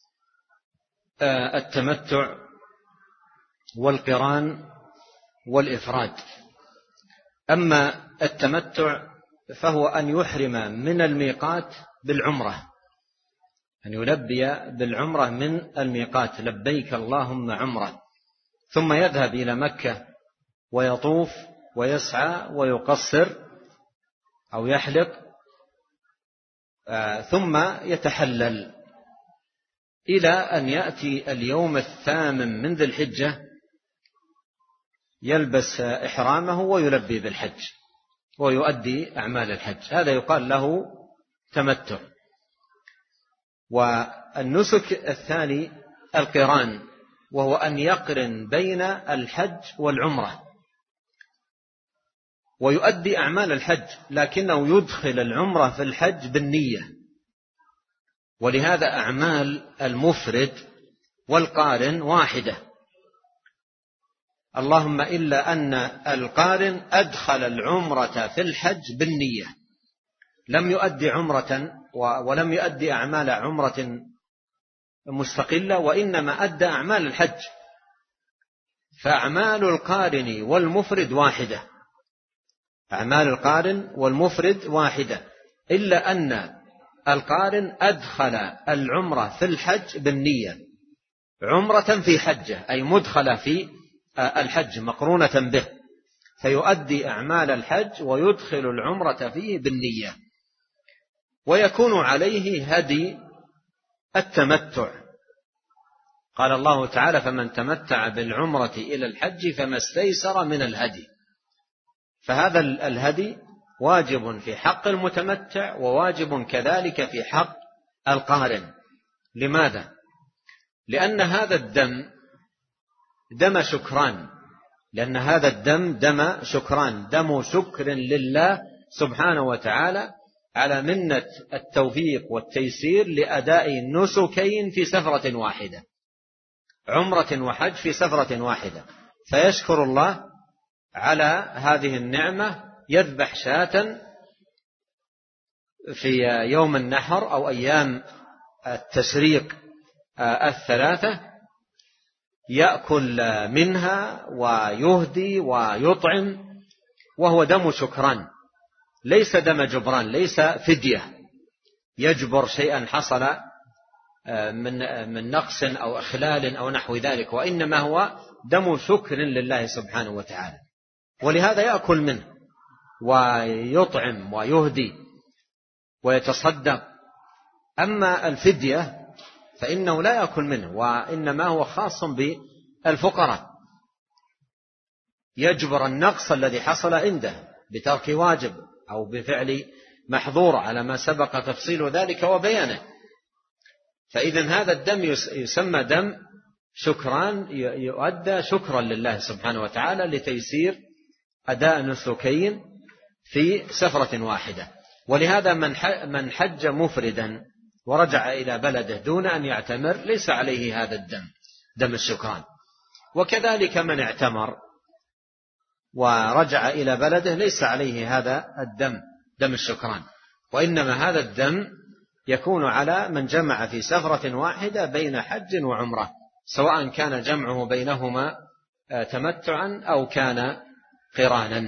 التمتع والقران والإفراد. أما التمتع فهو أن يحرم من الميقات بالعمرة، أن يلبي بالعمرة من الميقات: لبيك اللهم عمرة، ثم يذهب إلى مكة ويطوف ويسعى ويقصر أو يحلق، ثم يتحلل إلى أن يأتي اليوم 8 من ذي الحجة، يلبس إحرامه ويلبي بالحج ويؤدي أعمال الحج، هذا يقال له تمتع. والنسك الثاني القران، وهو أن يقرن بين الحج والعمرة ويؤدي أعمال الحج، لكنه يدخل العمرة في الحج بالنية. ولهذا أعمال المفرد والقارن واحدة، اللهم إلا أن القارن أدخل العمرة في الحج بالنية، لم يؤدي عمرة ولم يؤدي أعمال عمرة مستقلة، وإنما أدى أعمال الحج. فأعمال القارن والمفرد واحدة، أعمال القارن والمفرد واحدة، إلا أن القارن أدخل العمرة في الحج بالنية، عمرة في حجة، أي مدخلة في الحج مقرونة به، فيؤدي أعمال الحج ويدخل العمرة فيه بالنية، ويكون عليه هدي التمتع. قال الله تعالى: فمن تمتع بالعمرة إلى الحج فما استيسر من الهدي. فهذا الهدي واجب في حق المتمتع وواجب كذلك في حق القارن. لماذا؟ لأن هذا الدم دم شكران، لأن هذا الدم دم شكران، دم شكر لله سبحانه وتعالى على منة التوفيق والتيسير لأداء نسكين في سفرة واحدة، عمرة وحج في سفرة واحدة، فيشكر الله على هذه النعمة، يذبح شاة في يوم النحر أو أيام التشريق الثلاثة، يأكل منها ويهدي ويطعم، وهو دم شكران، ليس دم جبران، ليس فدية يجبر شيئا حصل من نقص أو إخلال أو نحو ذلك، وإنما هو دم شكر لله سبحانه وتعالى، ولهذا يأكل منه ويطعم ويهدي ويتصدق. أما الفدية فإنه لا يأكل منه، وإنما هو خاص بالفقراء، يجبر النقص الذي حصل عنده بترك واجب أو بفعل محظور، على ما سبق تفصيل ذلك وبيانه. فإذن هذا الدم يسمى دم شكران، يؤدى شكرا لله سبحانه وتعالى لتيسير أداء نسكين في سفرة واحدة. ولهذا من حج مفردا ورجع إلى بلده دون أن يعتمر ليس عليه هذا الدم، دم الشكران. وكذلك من اعتمر ورجع إلى بلده ليس عليه هذا الدم، دم الشكران، وإنما هذا الدم يكون على من جمع في سفرة واحدة بين حج وعمرة، سواء كان جمعه بينهما تمتعا أو كان قرانا.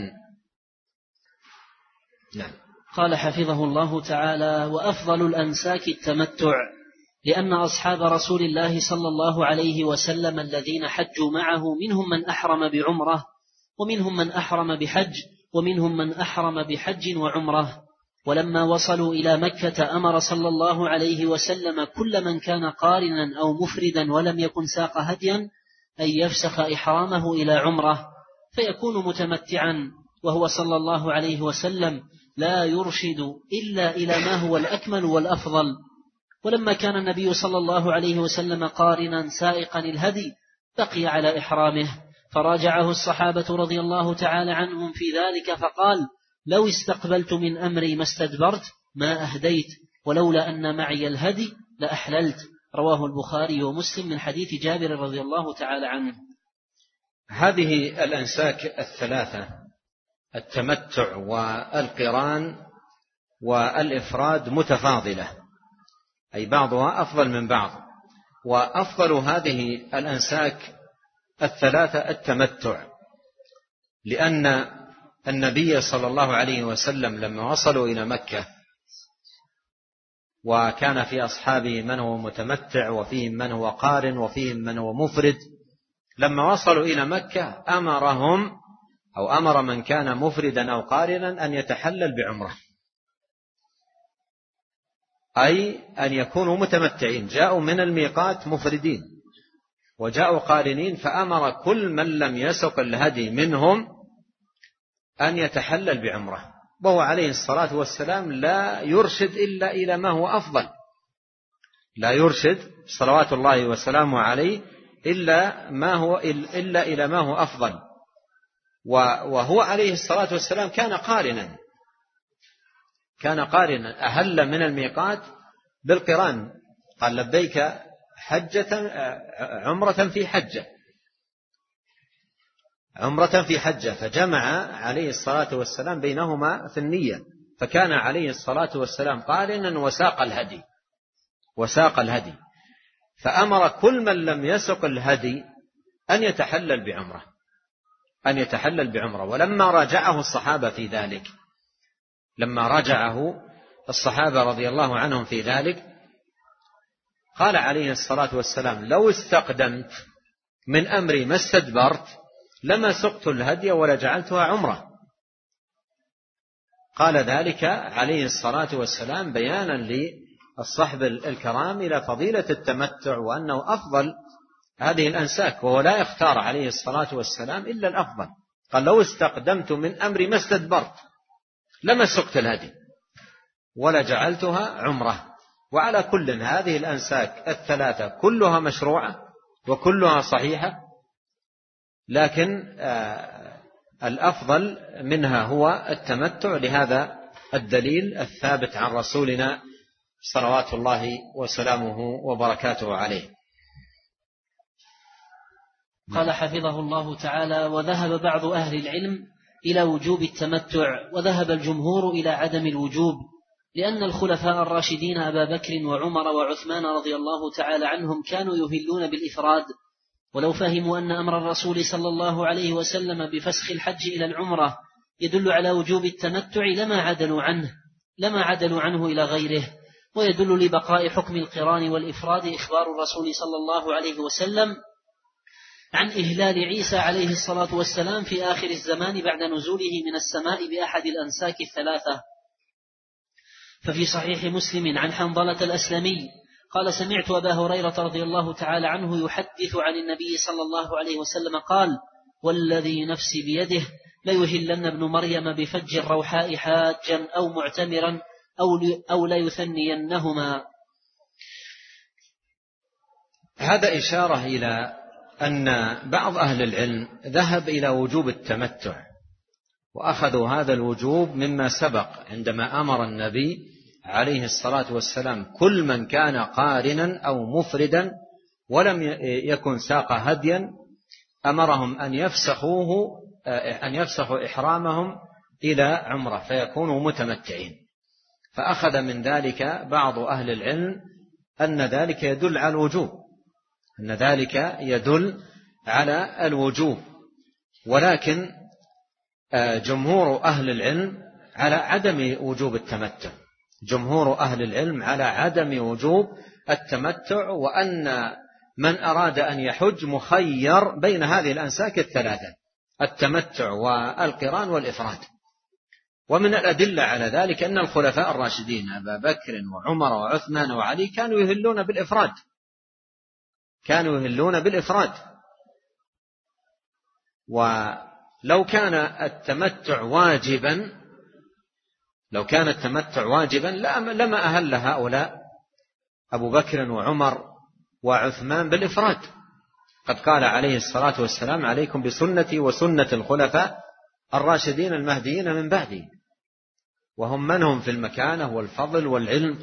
نعم. قال حفظه الله تعالى: وأفضل الأنساك التمتع، لأن أصحاب رسول الله صلى الله عليه وسلم الذين حجوا معه منهم من أحرم بعمرة، ومنهم من أحرم بحج، ومنهم من أحرم بحج وعمرة. ولما وصلوا إلى مكة أمر صلى الله عليه وسلم كل من كان قارنا أو مفردا ولم يكن ساق هديا أن يفسخ إحرامه إلى عمرة فيكون متمتعا، وهو صلى الله عليه وسلم لا يرشد إلا إلى ما هو الأكمل والأفضل. ولما كان النبي صلى الله عليه وسلم قارنا سائقا الهدي بقي على إحرامه، فراجعه الصحابة رضي الله تعالى عنهم في ذلك فقال: لو استقبلت من أمري ما استدبرت ما أهديت، ولولا أن معي الهدي لأحللت. رواه البخاري ومسلم من حديث جابر رضي الله تعالى عنه. هذه الأنساك الثلاثة، التمتع والقران والإفراد، متفاضلة، أي بعضها أفضل من بعض، وأفضل هذه الأنساك الثلاثة التمتع، لأن النبي صلى الله عليه وسلم لما وصلوا إلى مكة وكان في أصحابه من هو متمتع وفيهم من هو قارن وفيهم من هو مفرد، لما وصلوا إلى مكة أمرهم أو أمر من كان مفردا أو قارنا أن يتحلل بعمرة، أي أن يكونوا متمتعين، جاءوا من الميقات مفردين وجاءوا قارنين، فأمر كل من لم يسق الهدي منهم أن يتحلل بعمرة. وهو عليه الصلاة والسلام لا يرشد إلا إلى ما هو أفضل، لا يرشد صلوات الله وسلامه عليه إلا إلى ما هو أفضل. وهو عليه الصلاة والسلام كان قارنا أهل من الميقات بالقران، قال لبيك عمرة في حجة، فجمع عليه الصلاة والسلام بينهما في النية، فكان عليه الصلاة والسلام قارنا وساق الهدي. فأمر كل من لم يسق الهدي أن يتحلل بعمرة. ولما راجعه الصحابة في ذلك، لما راجعه الصحابة رضي الله عنهم في ذلك، قال عليه الصلاة والسلام: لو استقدمت من أمري ما استدبرت لما سقت الهدي ولا جعلتها عمرة. قال ذلك عليه الصلاة والسلام بيانا للصحب الكرام إلى فضيلة التمتع، وأنه أفضل هذه الأنساك، وهو لا يختار عليه الصلاة والسلام إلا الأفضل. قال: لو استقدمت من أمري ما استدبرت لما سقت الهدي ولا جعلتها عمرة. وعلى كل هذه الأنساك الثلاثة كلها مشروعة وكلها صحيحة، لكن الأفضل منها هو التمتع، لهذا الدليل الثابت عن رسولنا صلوات الله وسلامه وبركاته عليه. قال حفظه الله تعالى: وذهب بعض أهل العلم إلى وجوب التمتع، وذهب الجمهور إلى عدم الوجوب، لأن الخلفاء الراشدين أبا بكر وعمر وعثمان رضي الله تعالى عنهم كانوا يهلون بالإفراد، ولو فهموا أن أمر الرسول صلى الله عليه وسلم بفسخ الحج إلى العمرة يدل على وجوب التمتع لما عدلوا عنه إلى غيره. ويدل لبقاء حكم القران والإفراد إخبار الرسول صلى الله عليه وسلم عن إهلال عيسى عليه الصلاة والسلام في آخر الزمان بعد نزوله من السماء بأحد الأنساك الثلاثة. ففي صحيح مسلم عن حنظلة الأسلمي قال: سمعت أبا هريرة رضي الله تعالى عنه يحدث عن النبي صلى الله عليه وسلم قال: والذي نفسي بيده ليهلن ابن مريم بفج الروحاء حاجا أو معتمرا أو ليثنينهما. هذا إشارة إلى أن بعض أهل العلم ذهب إلى وجوب التمتع، وأخذوا هذا الوجوب مما سبق عندما أمر النبي عليه الصلاة والسلام كل من كان قارنا أو مفردا ولم يكن ساق هديا، أمرهم أن يفسخوا إحرامهم إلى عمرة فيكونوا متمتعين. فأخذ من ذلك بعض أهل العلم أن ذلك يدل على الوجوب، ولكن جمهور أهل العلم على عدم وجوب التمتع، وأن من أراد أن يحج مخير بين هذه الأنساك الثلاثة: التمتع والقران والإفراد. ومن الأدلة على ذلك أن الخلفاء الراشدين أبا بكر وعمر وعثمان وعلي كانوا يهلون بالإفراد. ولو كان التمتع واجبا لما أهل هؤلاء أبو بكر وعمر وعثمان بالإفراد. قد قال عليه الصلاة والسلام: عليكم بسنتي وسنة الخلفاء الراشدين المهديين من بعدي، وهم منهم في المكانة والفضل والعلم.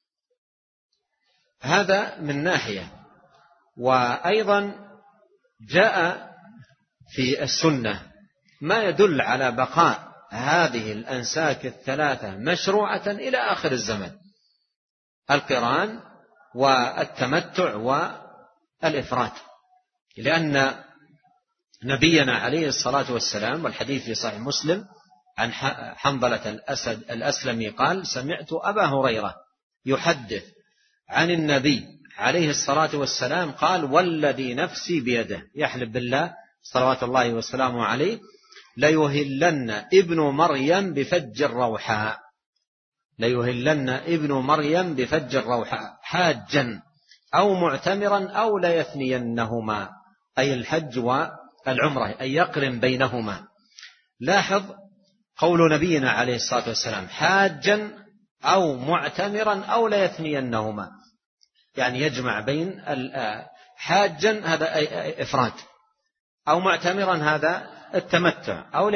هذا من ناحية. وأيضا جاء في السنة ما يدل على بقاء هذه الأنساك الثلاثة مشروعة إلى آخر الزمن: القران والتمتع والإفراد، لأن نبينا عليه الصلاة والسلام، والحديث في صحيح مسلم عن حنظلة الأسلمي قال: سمعت أبا هريرة يحدث عن النبي عليه الصلاة والسلام قال: والذي نفسي بيده، يحلف بالله صلوات الله وسلامه عليه: ليهلن ابن مريم بفج الروحاء حاجا أو معتمرا أو ليثنينهما، أي الحج والعمرة، أي يقرن بينهما. لاحظ قول نبينا عليه الصلاة والسلام حاجا أو معتمرا أو ليثنينهما، يعني يجمع بين حاجا هذا إفراد، أو معتمرا هذا التمتع، أو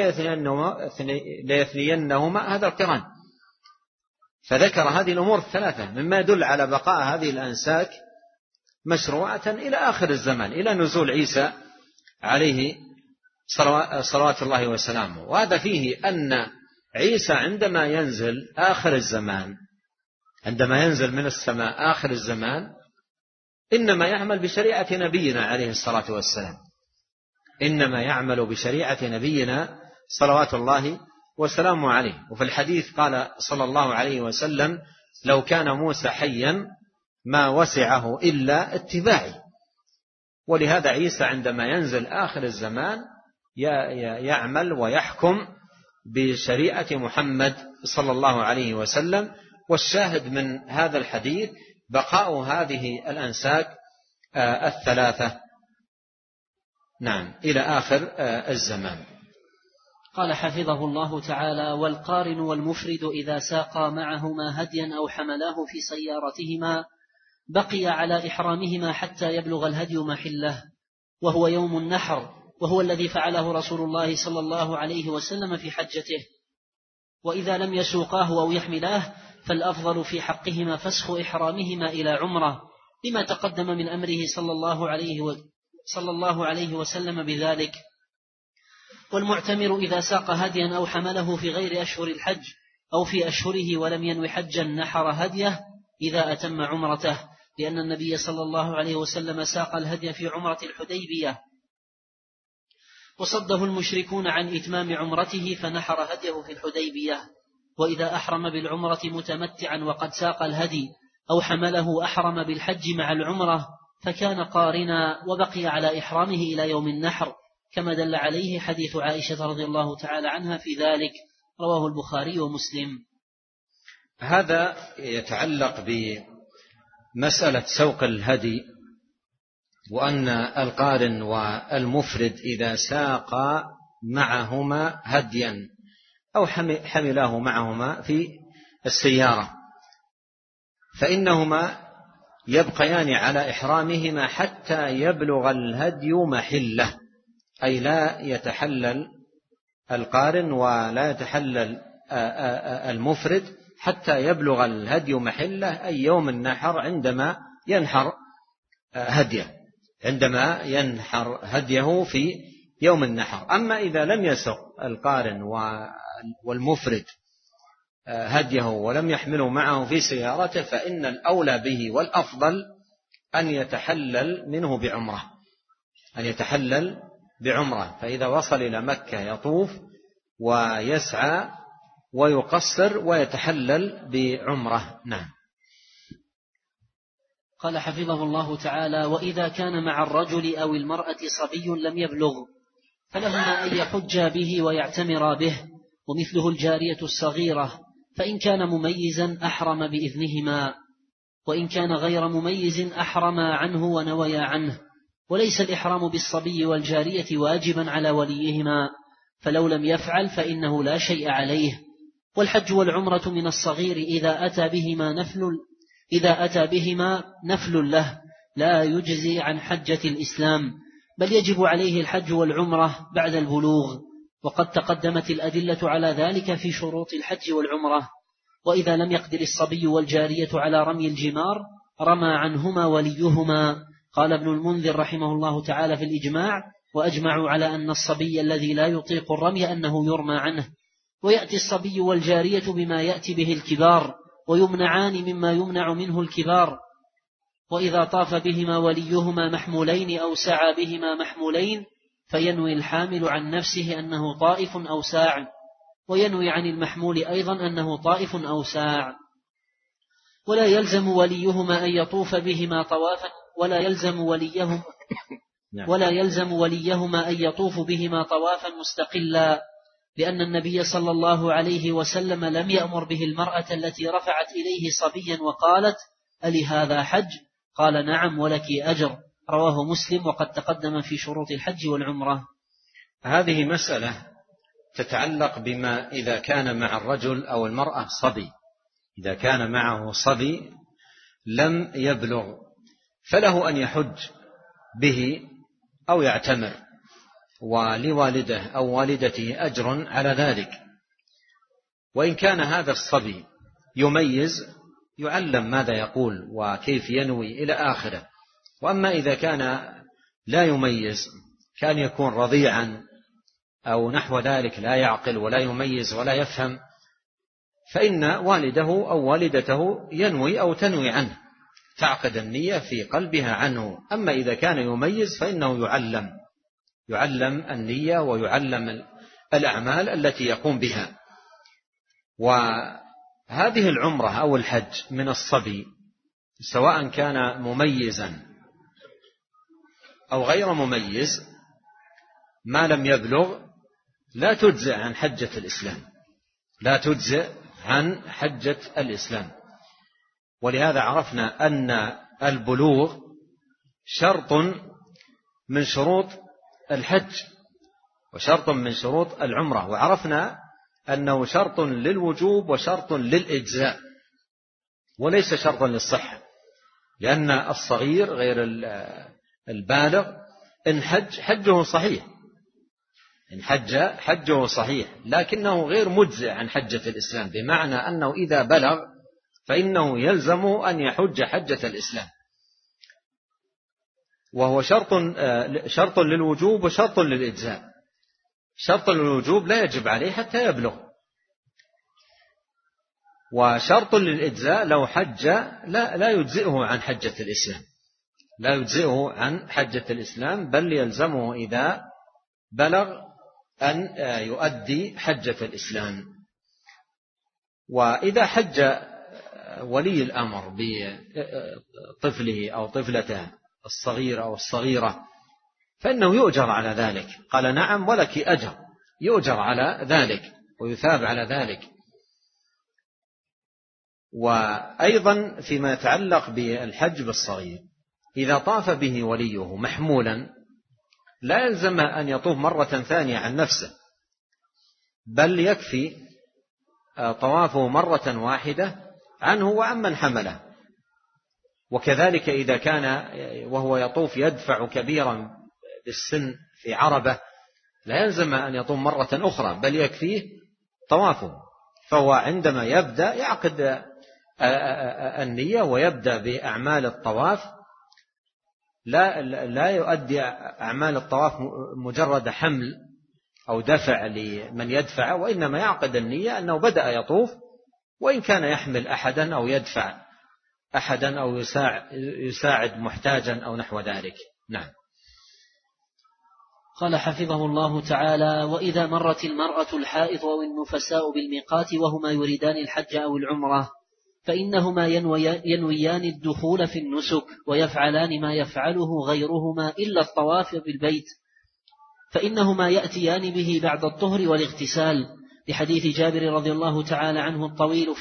ليثنينهما هذا القران. فذكر هذه الأمور الثلاثة مما يدل على بقاء هذه الأنساك مشروعة إلى آخر الزمان، إلى نزول عيسى عليه صلوات الله وسلامه. وهذا فيه أن عيسى عندما ينزل آخر الزمان، عندما ينزل من السماء آخر الزمان، إنما يعمل بشريعة نبينا عليه الصلاة والسلام، إنما يعمل بشريعة نبينا صلوات الله وسلامه عليه. وفي الحديث قال صلى الله عليه وسلم: لو كان موسى حيا ما وسعه إلا اتباعي. ولهذا عيسى عندما ينزل آخر الزمان يعمل ويحكم بشريعة محمد صلى الله عليه وسلم. والشاهد من هذا الحديث بقاء هذه الأنساك الثلاثة نعم إلى آخر الزمان. قال حفظه الله تعالى: والقارن والمفرد إذا ساقا معهما هديا أو حملاه في سيارتهما بقي على إحرامهما حتى يبلغ الهدي محله، وهو يوم النحر، وهو الذي فعله رسول الله صلى الله عليه وسلم في حجته. وإذا لم يسوقاه أو يحملاه فالأفضل في حقهما فسخ إحرامهما إلى عمرة، لما تقدم من أمره صلى الله عليه وسلم بذلك. والمعتمر إذا ساق هديا أو حمله في غير أشهر الحج أو في أشهره ولم ينوي حجا نحر هديه إذا أتم عمرته، لأن النبي صلى الله عليه وسلم ساق الهدي في عمرة الحديبية وصده المشركون عن إتمام عمرته فنحر هديه في الحديبية. وإذا أحرم بالعمرة متمتعا وقد ساق الهدي أو حمله أحرم بالحج مع العمرة فكان قارنا وبقي على إحرامه إلى يوم النحر، كما دل عليه حديث عائشة رضي الله تعالى عنها في ذلك، رواه البخاري ومسلم. هذا يتعلق بمسألة سوق الهدي، وأن القارن والمفرد إذا ساقا معهما هديا أو حملاه معهما في السيارة فإنهما يبقيان على إحرامهما حتى يبلغ الهدي محله، أي لا يتحلل القارن ولا يتحلل المفرد حتى يبلغ الهدي محله، أي يوم النحر عندما ينحر هديه في يوم النحر. أما إذا لم يسق القارن والمفرد هديه ولم يحمله معه في سيارته فإن الأولى به والأفضل أن يتحلل منه بعمرة، فإذا وصل إلى مكة يطوف ويسعى ويقصر ويتحلل بعمرة. نعم. قال حفظه الله تعالى: وإذا كان مع الرجل أو المرأة صبي لم يبلغ فلهما أن يحجا به ويعتمرا به، ومثله الجارية الصغيرة، فإن كان مميزا أحرم بإذنهما، وإن كان غير مميز أحرما عنه ونويا عنه. وليس الإحرام بالصبي والجارية واجبا على وليهما، فلو لم يفعل فإنه لا شيء عليه. والحج والعمرة من الصغير إذا أتى بهما نفل له لا يجزي عن حجة الإسلام، بل يجب عليه الحج والعمرة بعد البلوغ، وقد تقدمت الأدلة على ذلك في شروط الحج والعمرة. وإذا لم يقدر الصبي والجارية على رمي الجمار رمى عنهما وليهما. قال ابن المنذر رحمه الله تعالى في الإجماع: وأجمعوا على أن الصبي الذي لا يطيق الرمي أنه يرمى عنه. ويأتي الصبي والجارية بما يأتي به الكبار، ويمنعان مما يمنع منه الكبار. وإذا طاف بهما وليهما محمولين أو سعى بهما محمولين فينوي الحامل عن نفسه أنه طائف أو ساع، وينوي عن المحمول أيضا أنه طائف أو ساع. ولا يلزم وليهما أن يطوف بهما طوافا ولا يلزم وليهما أن يطوف بهما طوافا مستقلا، لأن النبي صلى الله عليه وسلم لم يأمر به المرأة التي رفعت إليه صبيا وقالت: ألي هذا حج؟ قال نعم ولك أجر، رواه مسلم وقد تقدم في شروط الحج والعمرة. هذه مسألة تتعلق بما إذا كان مع الرجل أو المرأة صبي، إذا كان معه صبي لم يبلغ فله أن يحج به أو يعتمر، ولوالده أو والدته أجر على ذلك. وإن كان هذا الصبي يميز يعلم ماذا يقول وكيف ينوي إلى آخره. وأما إذا كان لا يميز، كان يكون رضيعا أو نحو ذلك لا يعقل ولا يميز ولا يفهم، فإن والده أو والدته ينوي أو تنوي عنه، تعقد النية في قلبها عنه. أما إذا كان يميز فإنه يعلم النية ويعلم الأعمال التي يقوم بها. وهذه العمرة أو الحج من الصبي سواء كان مميزا أو غير مميز ما لم يبلغ لا تجزئ عن حجة الإسلام، لا تجزئ عن حجة الإسلام. ولهذا عرفنا أن البلوغ شرط من شروط الحج وشرط من شروط العمرة، وعرفنا أنه شرط للوجوب وشرط للإجزاء وليس شرطا للصحة، لأن الصغير غير البالغ إن حج حجه صحيح، إن حج حجه صحيح، لكنه غير مجزئ عن حجة الإسلام، بمعنى أنه إذا بلغ فإنه يلزمه أن يحج حجة الإسلام، وهو شرط للوجوب وشرط للإجزاء. شرط للوجوب لا يجب عليه حتى يبلغ، وشرط للإجزاء لو حج لا يجزئه عن حجة الإسلام، لا يجزئه عن حجة الإسلام، بل يلزمه إذا بلغ أن يؤدي حجة الإسلام. وإذا حج ولي الأمر بطفله أو طفلته الصغير أو الصغيرة فإنه يؤجر على ذلك. قال نعم ولك أجر، يؤجر على ذلك ويثاب على ذلك. وأيضا فيما يتعلق بالحج بالصغير، إذا طاف به وليه محمولا لا يلزم أن يطوف مرة ثانية عن نفسه، بل يكفي طوافه مرة واحدة عنه وعمن حمله. وكذلك إذا كان وهو يطوف يدفع كبيرا بالسن في عربة لا يلزم أن يطوف مرة أخرى، بل يكفيه طوافه. فهو عندما يبدأ يعقد النية ويبدأ بأعمال الطواف، لا يؤدي أعمال الطواف مجرد حمل أو دفع لمن يدفع، وإنما يعقد النية أنه بدأ يطوف، وإن كان يحمل أحدا أو يدفع أحدا أو يساعد محتاجا أو نحو ذلك. نعم. قال حفظه الله تعالى: وإذا مرت المرأة الحائض أو النفساء بالميقات وهما يريدان الحج أو العمرة فإنهما ينويان الدخول في النسك ويفعلان ما يفعله غيرهما إلا الطواف بالبيت، فإنهما يأتيان به بعد الطهر والاغتسال، لحديث جابر رضي الله تعالى عنه الطويل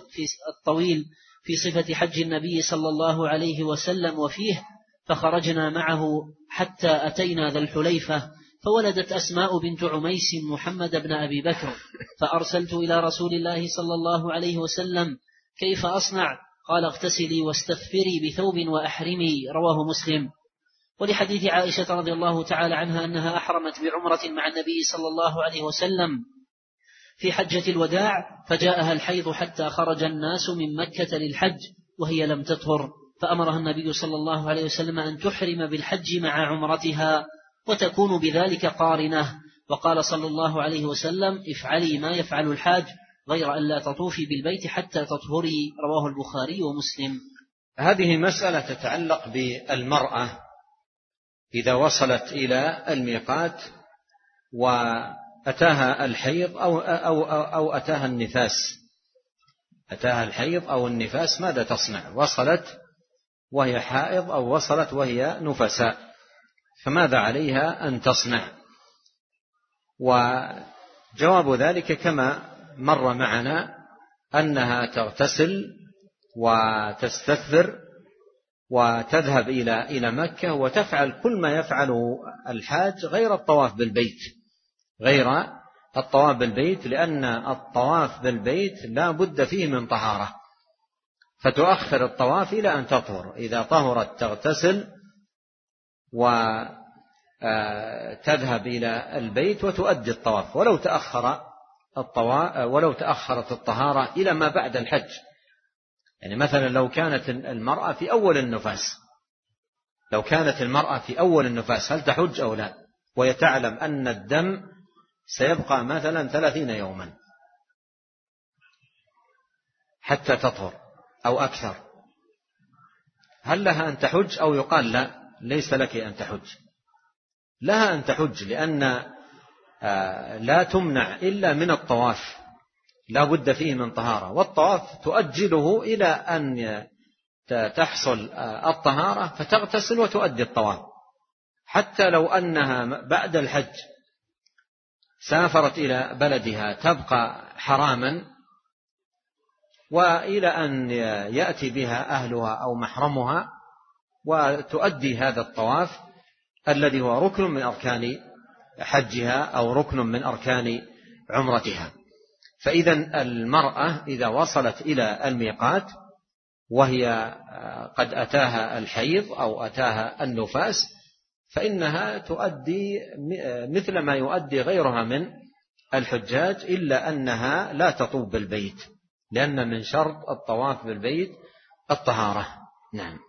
في صفة حج النبي صلى الله عليه وسلم، وفيه: فخرجنا معه حتى أتينا ذا الحليفة فولدت أسماء بنت عميس محمد بن أبي بكر، فأرسلت إلى رسول الله صلى الله عليه وسلم: كيف أصنع؟ قال: اغتسلي واستغفري بثوب وأحرمي، رواه مسلم. ولحديث عائشة رضي الله تعالى عنها أنها أحرمت بعمرة مع النبي صلى الله عليه وسلم في حجة الوداع، فجاءها الحيض حتى خرج الناس من مكة للحج وهي لم تطهر، فأمرها النبي صلى الله عليه وسلم أن تحرم بالحج مع عمرتها وتكون بذلك قارنة. وقال صلى الله عليه وسلم: افعلي ما يفعل الحاج غير أن لا تطوفي بالبيت حتى تطهري، رواه البخاري ومسلم. هذه مسألة تتعلق بالمرأة إذا وصلت إلى الميقات وأتاها الحيض أو أتاها النفاس، أتاها الحيض أو النفاس، ماذا تصنع؟ وصلت وهي حائض أو وصلت وهي نفساء، فماذا عليها أن تصنع؟ وجواب ذلك كما مر معنا أنها تغتسل وتستثر وتذهب إلى مكة وتفعل كل ما يفعله الحاج غير الطواف بالبيت، لأن الطواف بالبيت لا بد فيه من طهارة، فتؤخر الطواف إلى أن تطهر. إذا طهرت تغتسل وتذهب إلى البيت وتؤدي الطواف، ولو تأخرت الطهارة إلى ما بعد الحج. يعني مثلا لو كانت المرأة في أول النفاس هل تحج أو لا، ويتعلم أن الدم سيبقى مثلا 30 يوما حتى تطهر أو أكثر، هل لها أن تحج أو يقال لا ليس لك أن تحج؟ لها أن تحج، لأن لا تمنع إلا من الطواف، لا بد فيه من طهارة، والطواف تؤجله إلى أن تحصل الطهارة فتغتسل وتؤدي الطواف. حتى لو أنها بعد الحج سافرت إلى بلدها تبقى حراما، وإلى أن يأتي بها أهلها أو محرمها وتؤدي هذا الطواف الذي هو ركن من أركان حجها أو ركن من أركان عمرتها. فإذا المرأة إذا وصلت إلى الميقات وهي قد أتاها الحيض أو أتاها النفاس، فإنها تؤدي مثل ما يؤدي غيرها من الحجاج، إلا أنها لا تطوف بالبيت، لأن من شرط الطواف بالبيت الطهارة. نعم.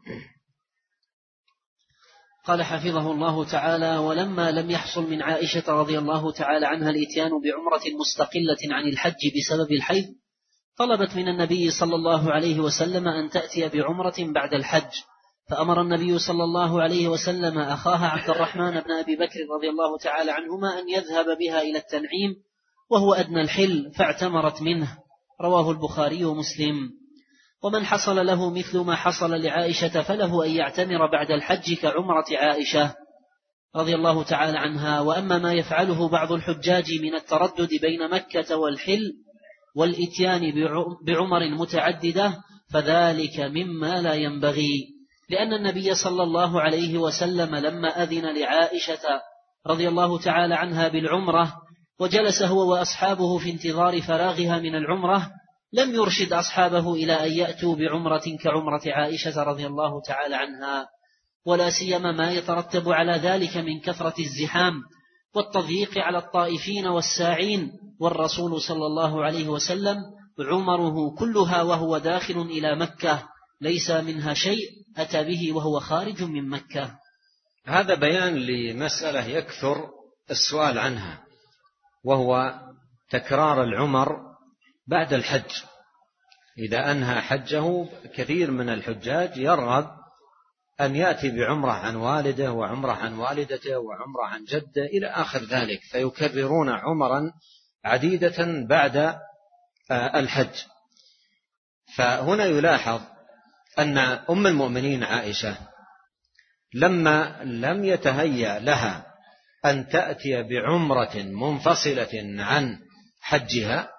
قال حفظه الله تعالى: ولما لم يحصل من عائشة رضي الله تعالى عنها الإتيان بعمرة مستقلة عن الحج بسبب الحيض، طلبت من النبي صلى الله عليه وسلم أن تأتي بعمرة بعد الحج، فأمر النبي صلى الله عليه وسلم أخاها عبد الرحمن بن أبي بكر رضي الله تعالى عنهما أن يذهب بها إلى التنعيم وهو أدنى الحل، فاعتمرت منه. رواه البخاري ومسلم. ومن حصل له مثل ما حصل لعائشة فله أن يعتمر بعد الحج كعمرة عائشة رضي الله تعالى عنها. وأما ما يفعله بعض الحجاج من التردد بين مكة والحل والإتيان بعمر متعددة فذلك مما لا ينبغي، لأن النبي صلى الله عليه وسلم لما أذن لعائشة رضي الله تعالى عنها بالعمرة وجلس هو وأصحابه في انتظار فراغها من العمرة، لم يرشد أصحابه إلى أن يأتوا بعمرة كعمرة عائشة رضي الله تعالى عنها، ولا سيما ما يترتب على ذلك من كثرة الزحام والتضييق على الطائفين والساعين. والرسول صلى الله عليه وسلم عمره كلها وهو داخل إلى مكة، ليس منها شيء أتى به وهو خارج من مكة. هذا بيان لمسألة يكثر السؤال عنها، وهو تكرار العمر بعد الحج. إذا أنهى حجه كثير من الحجاج يرغب أن يأتي بعمرة عن والده وعمرة عن والدته وعمرة عن جده إلى آخر ذلك، فيكررون عمرا عديدة بعد الحج. فهنا يلاحظ أن أم المؤمنين عائشة لما لم يتهيأ لها أن تأتي بعمرة منفصلة عن حجها،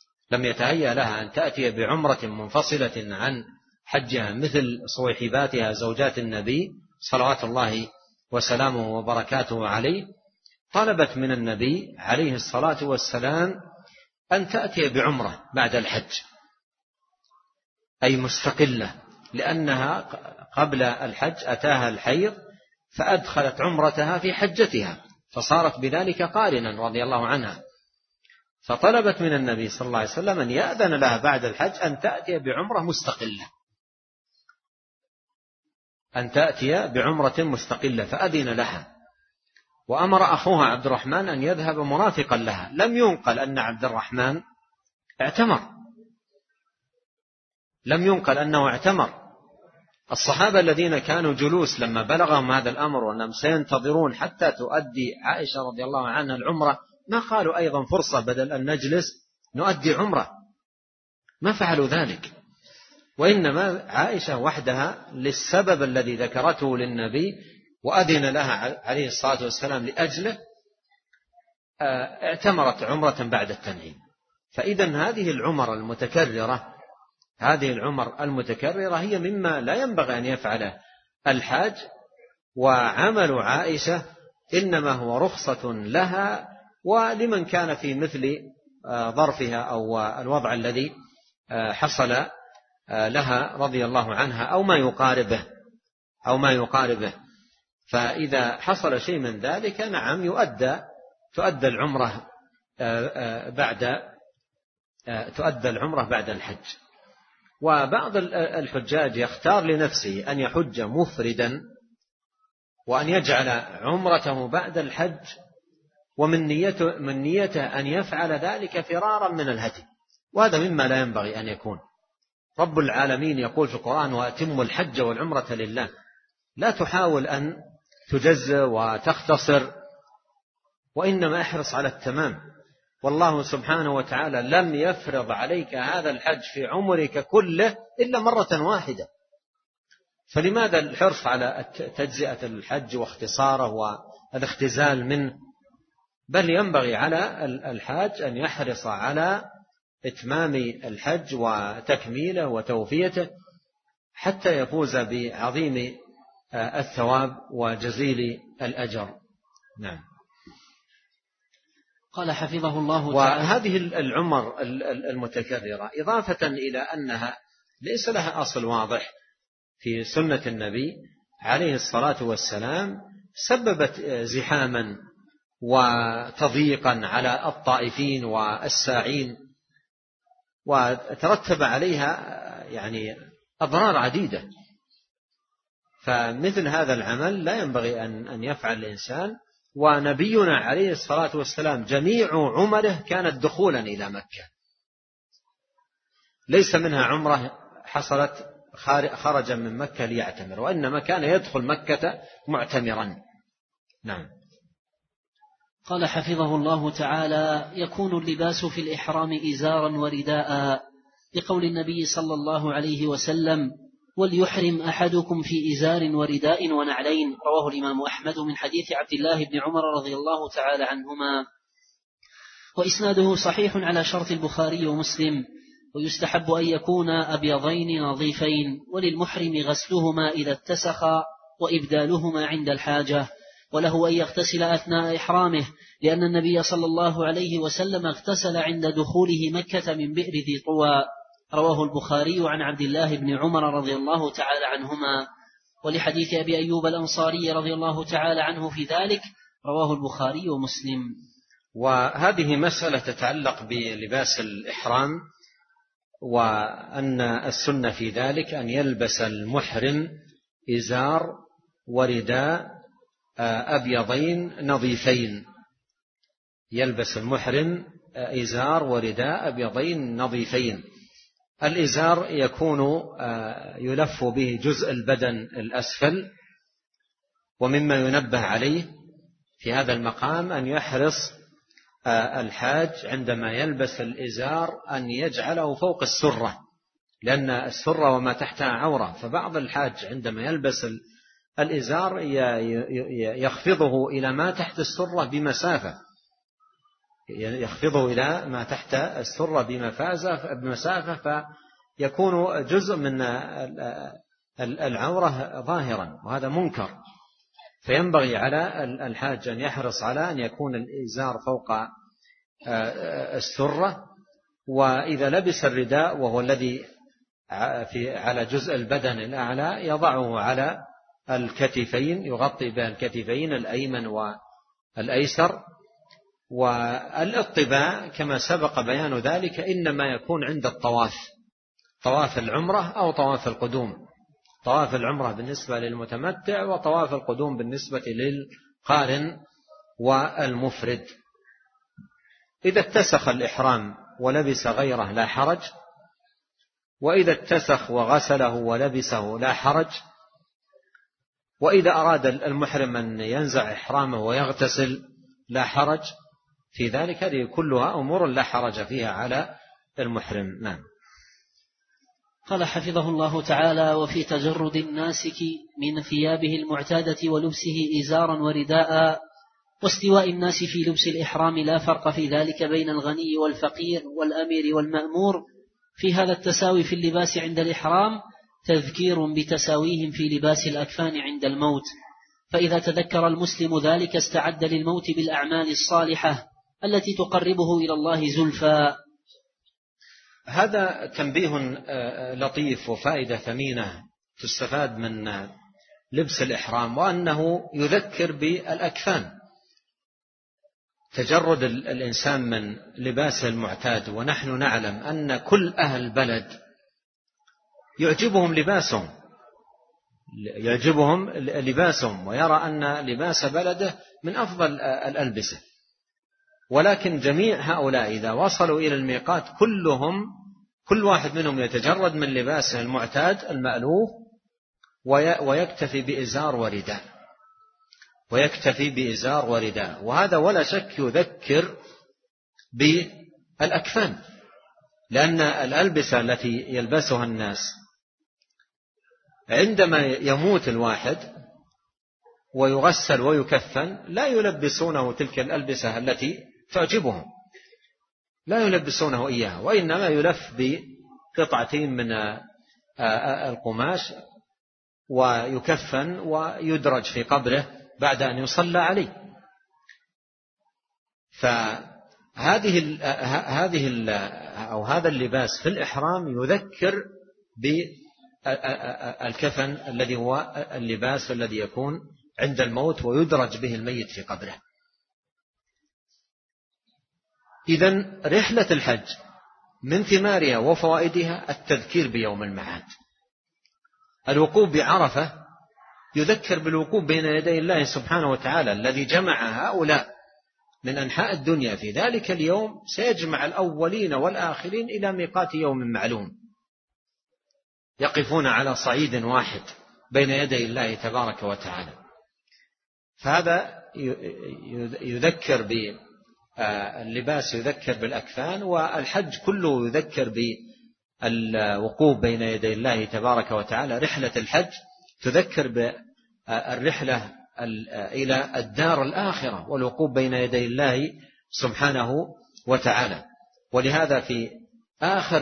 عن حجها مثل صويحباتها زوجات النبي صلوات الله وسلامه وبركاته عليه، طلبت من النبي عليه الصلاة والسلام أن تأتي بعمرة بعد الحج، أي مستقلة، لأنها قبل الحج أتاها الحيض فأدخلت عمرتها في حجتها فصارت بذلك قارنا رضي الله عنها، فطلبت من النبي صلى الله عليه وسلم أن يأذن لها بعد الحج أن تأتي بعمرة مستقلة، فأذن لها. وأمر أخوها عبد الرحمن أن يذهب مرافقا لها. لم ينقل أن عبد الرحمن اعتمر. الصحابة الذين كانوا جلوس لما بلغهم هذا الأمر وأنهم سينتظرون حتى تؤدي عائشة رضي الله عنها العمرة ما قالوا أيضا فرصة بدل أن نجلس نؤدي عمرة، ما فعلوا ذلك، وإنما عائشة وحدها للسبب الذي ذكرته للنبي وأذن لها عليه الصلاة والسلام لأجله اعتمرت عمرة بعد التنعيم. فإذا هذه العمر المتكررة هي مما لا ينبغي أن يفعله الحاج. وعمل عائشة إنما هو رخصة لها ولمن كان في مثل ظرفها أو الوضع الذي حصل لها رضي الله عنها أو ما يقاربه. فإذا حصل شيء من ذلك نعم تؤدى العمرة بعد الحج. وبعض الحجاج يختار لنفسه أن يحج مفردا وأن يجعل عمرته بعد الحج، ومن نيته أن يفعل ذلك فرارا من الهدي، وهذا مما لا ينبغي أن يكون. رب العالمين يقول في القرآن: وأتموا الحج والعمرة لله. لا تحاول أن تجزء وتختصر، وإنما احرص على التمام. والله سبحانه وتعالى لم يفرض عليك هذا الحج في عمرك كله إلا مرة واحدة، فلماذا الحرص على تجزئة الحج واختصاره والاختزال منه؟ بل ينبغي على الحاج أن يحرص على إتمام الحج وتكميله وتوفيته حتى يفوز بعظيم الثواب وجزيل الأجر. نعم. قال حفظه الله تعالى: وهذه العمر المتكررة إضافة إلى أنها ليس لها أصل واضح في سنة النبي عليه الصلاة والسلام، سببت زحاما وتضييقا على الطائفين والساعين، وترتب عليها يعني أضرار عديدة. فمثل هذا العمل لا ينبغي أن يفعل الإنسان. ونبينا عليه الصلاة والسلام جميع عمره كانت دخولا إلى مكة، ليس منها عمره حصلت خرج من مكة ليعتمر، وإنما كان يدخل مكة معتمرا. نعم. قال حفظه الله تعالى: يكون اللباس في الإحرام إزارا ورداء، لقول النبي صلى الله عليه وسلم: وليحرم أحدكم في إزار ورداء ونعلين. رواه الإمام أحمد من حديث عبد الله بن عمر رضي الله تعالى عنهما، وإسناده صحيح على شرط البخاري ومسلم. ويستحب أن يكون أبيضين نظيفين، وللمحرم غسلهما إذا اتسخا وإبدالهما عند الحاجة، وله أن يغتسل أثناء إحرامه، لأن النبي صلى الله عليه وسلم اغتسل عند دخوله مكة من بئر ذي طوى. رواه البخاري عن عبد الله بن عمر رضي الله تعالى عنهما. ولحديث أبي أيوب الأنصاري رضي الله تعالى عنه في ذلك، رواه البخاري ومسلم. وهذه مسألة تتعلق بلباس الإحرام، وأن السنة في ذلك أن يلبس المحرم إزار ورداء أبيضين نظيفين. يلبس المحرم إزار ورداء أبيضين نظيفين. الإزار يكون يلف به جزء البدن الأسفل. ومما ينبه عليه في هذا المقام أن يحرص الحاج عندما يلبس الإزار أن يجعله فوق السرة، لأن السرة وما تحتها عورة. فبعض الحاج عندما يلبس الإزار يخفضه إلى ما تحت السرة بمسافة، يخفضه إلى ما تحت السرة بمسافة، فيكون جزء من العورة ظاهرا، وهذا منكر. فينبغي على الحاج أن يحرص على أن يكون الإزار فوق السرة. وإذا لبس الرداء وهو الذي على جزء البدن الأعلى يضعه على الكتفين، يغطي به الكتفين الأيمن والأيسر. والاطباع كما سبق بيان ذلك إنما يكون عند الطواف، طواف العمرة أو طواف القدوم. طواف العمرة بالنسبة للمتمتع، وطواف القدوم بالنسبة للقارن والمفرد. إذا اتسخ الإحرام ولبس غيره لا حرج، وإذا اتسخ وغسله ولبسه لا حرج. وإذا أراد المحرم أن ينزع إحرامه ويغتسل لا حرج في ذلك. هذه كلها أمور لا حرج فيها على المحرم. نعم. قال حفظه الله تعالى: وفي تجرد الناسك من ثيابه المعتادة ولبسه إزارا ورداء واستواء الناس في لبس الإحرام لا فرق في ذلك بين الغني والفقير والأمير والمأمور في هذا التساوي في اللباس عند الإحرام، تذكير بتساويهم في لباس الأكفان عند الموت، فإذا تذكر المسلم ذلك استعد للموت بالأعمال الصالحة التي تقربه إلى الله زلفى. هذا تنبيه لطيف وفائدة ثمينة تستفاد من لبس الإحرام، وأنه يذكر بالأكفان، تجرد الإنسان من لباسه المعتاد. ونحن نعلم أن كل أهل البلد يعجبهم لباسهم ويرى أن لباس بلده من أفضل الألبسة، ولكن جميع هؤلاء إذا وصلوا إلى الميقات كل واحد منهم يتجرد من لباسه المعتاد المألوف ويكتفي بإزار ورداء، وهذا ولا شك يذكر بالأكفان، لأن الألبسة التي يلبسها الناس عندما يموت الواحد ويغسل ويكفن لا يلبسونه تلك الألبسة التي تعجبهم، لا يلبسونه إياها، وإنما يلف بقطعتين من القماش ويكفن ويدرج في قبره بعد أن يصلى عليه. هذا اللباس في الإحرام يذكر بالكفن الذي هو اللباس الذي يكون عند الموت ويدرج به الميت في قبره. إذن رحلة الحج من ثمارها وفوائدها التذكير بيوم المعاد. الوقوف بعرفة يذكر بالوقوف بين يدي الله سبحانه وتعالى الذي جمع هؤلاء من أنحاء الدنيا في ذلك اليوم، سيجمع الأولين والآخرين إلى ميقات يوم معلوم، يقفون على صعيد واحد بين يدي الله تبارك وتعالى. فهذا يذكر باللباس، يذكر بالأكفان، والحج كله يذكر بالوقوف بين يدي الله تبارك وتعالى. رحلة الحج تذكر بالرحلة إلى الدار الآخرة والوقوف بين يدي الله سبحانه وتعالى. ولهذا في آخر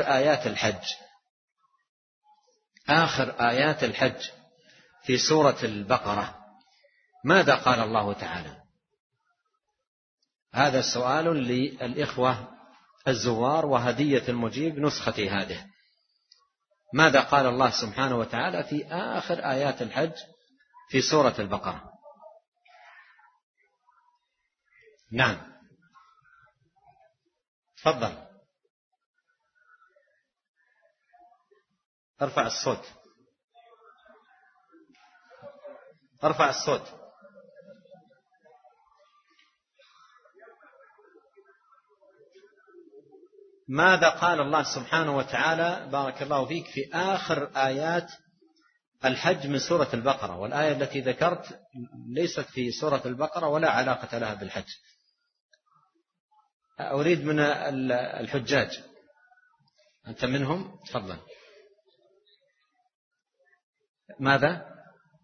آيات الحج في سورة البقرة ماذا قال الله تعالى؟ هذا سؤال للإخوة الزوار وهدية المجيب نسختي هذه. ماذا قال الله سبحانه وتعالى في آخر آيات الحج في سورة البقرة؟ نعم، تفضل، ارفع الصوت. ماذا قال الله سبحانه وتعالى بارك الله فيك في آخر آيات الحج من سورة البقرة؟ والآية التي ذكرت ليست في سورة البقرة ولا علاقة لها بالحج. أريد من الحجاج، أنت منهم، تفضل. ماذا؟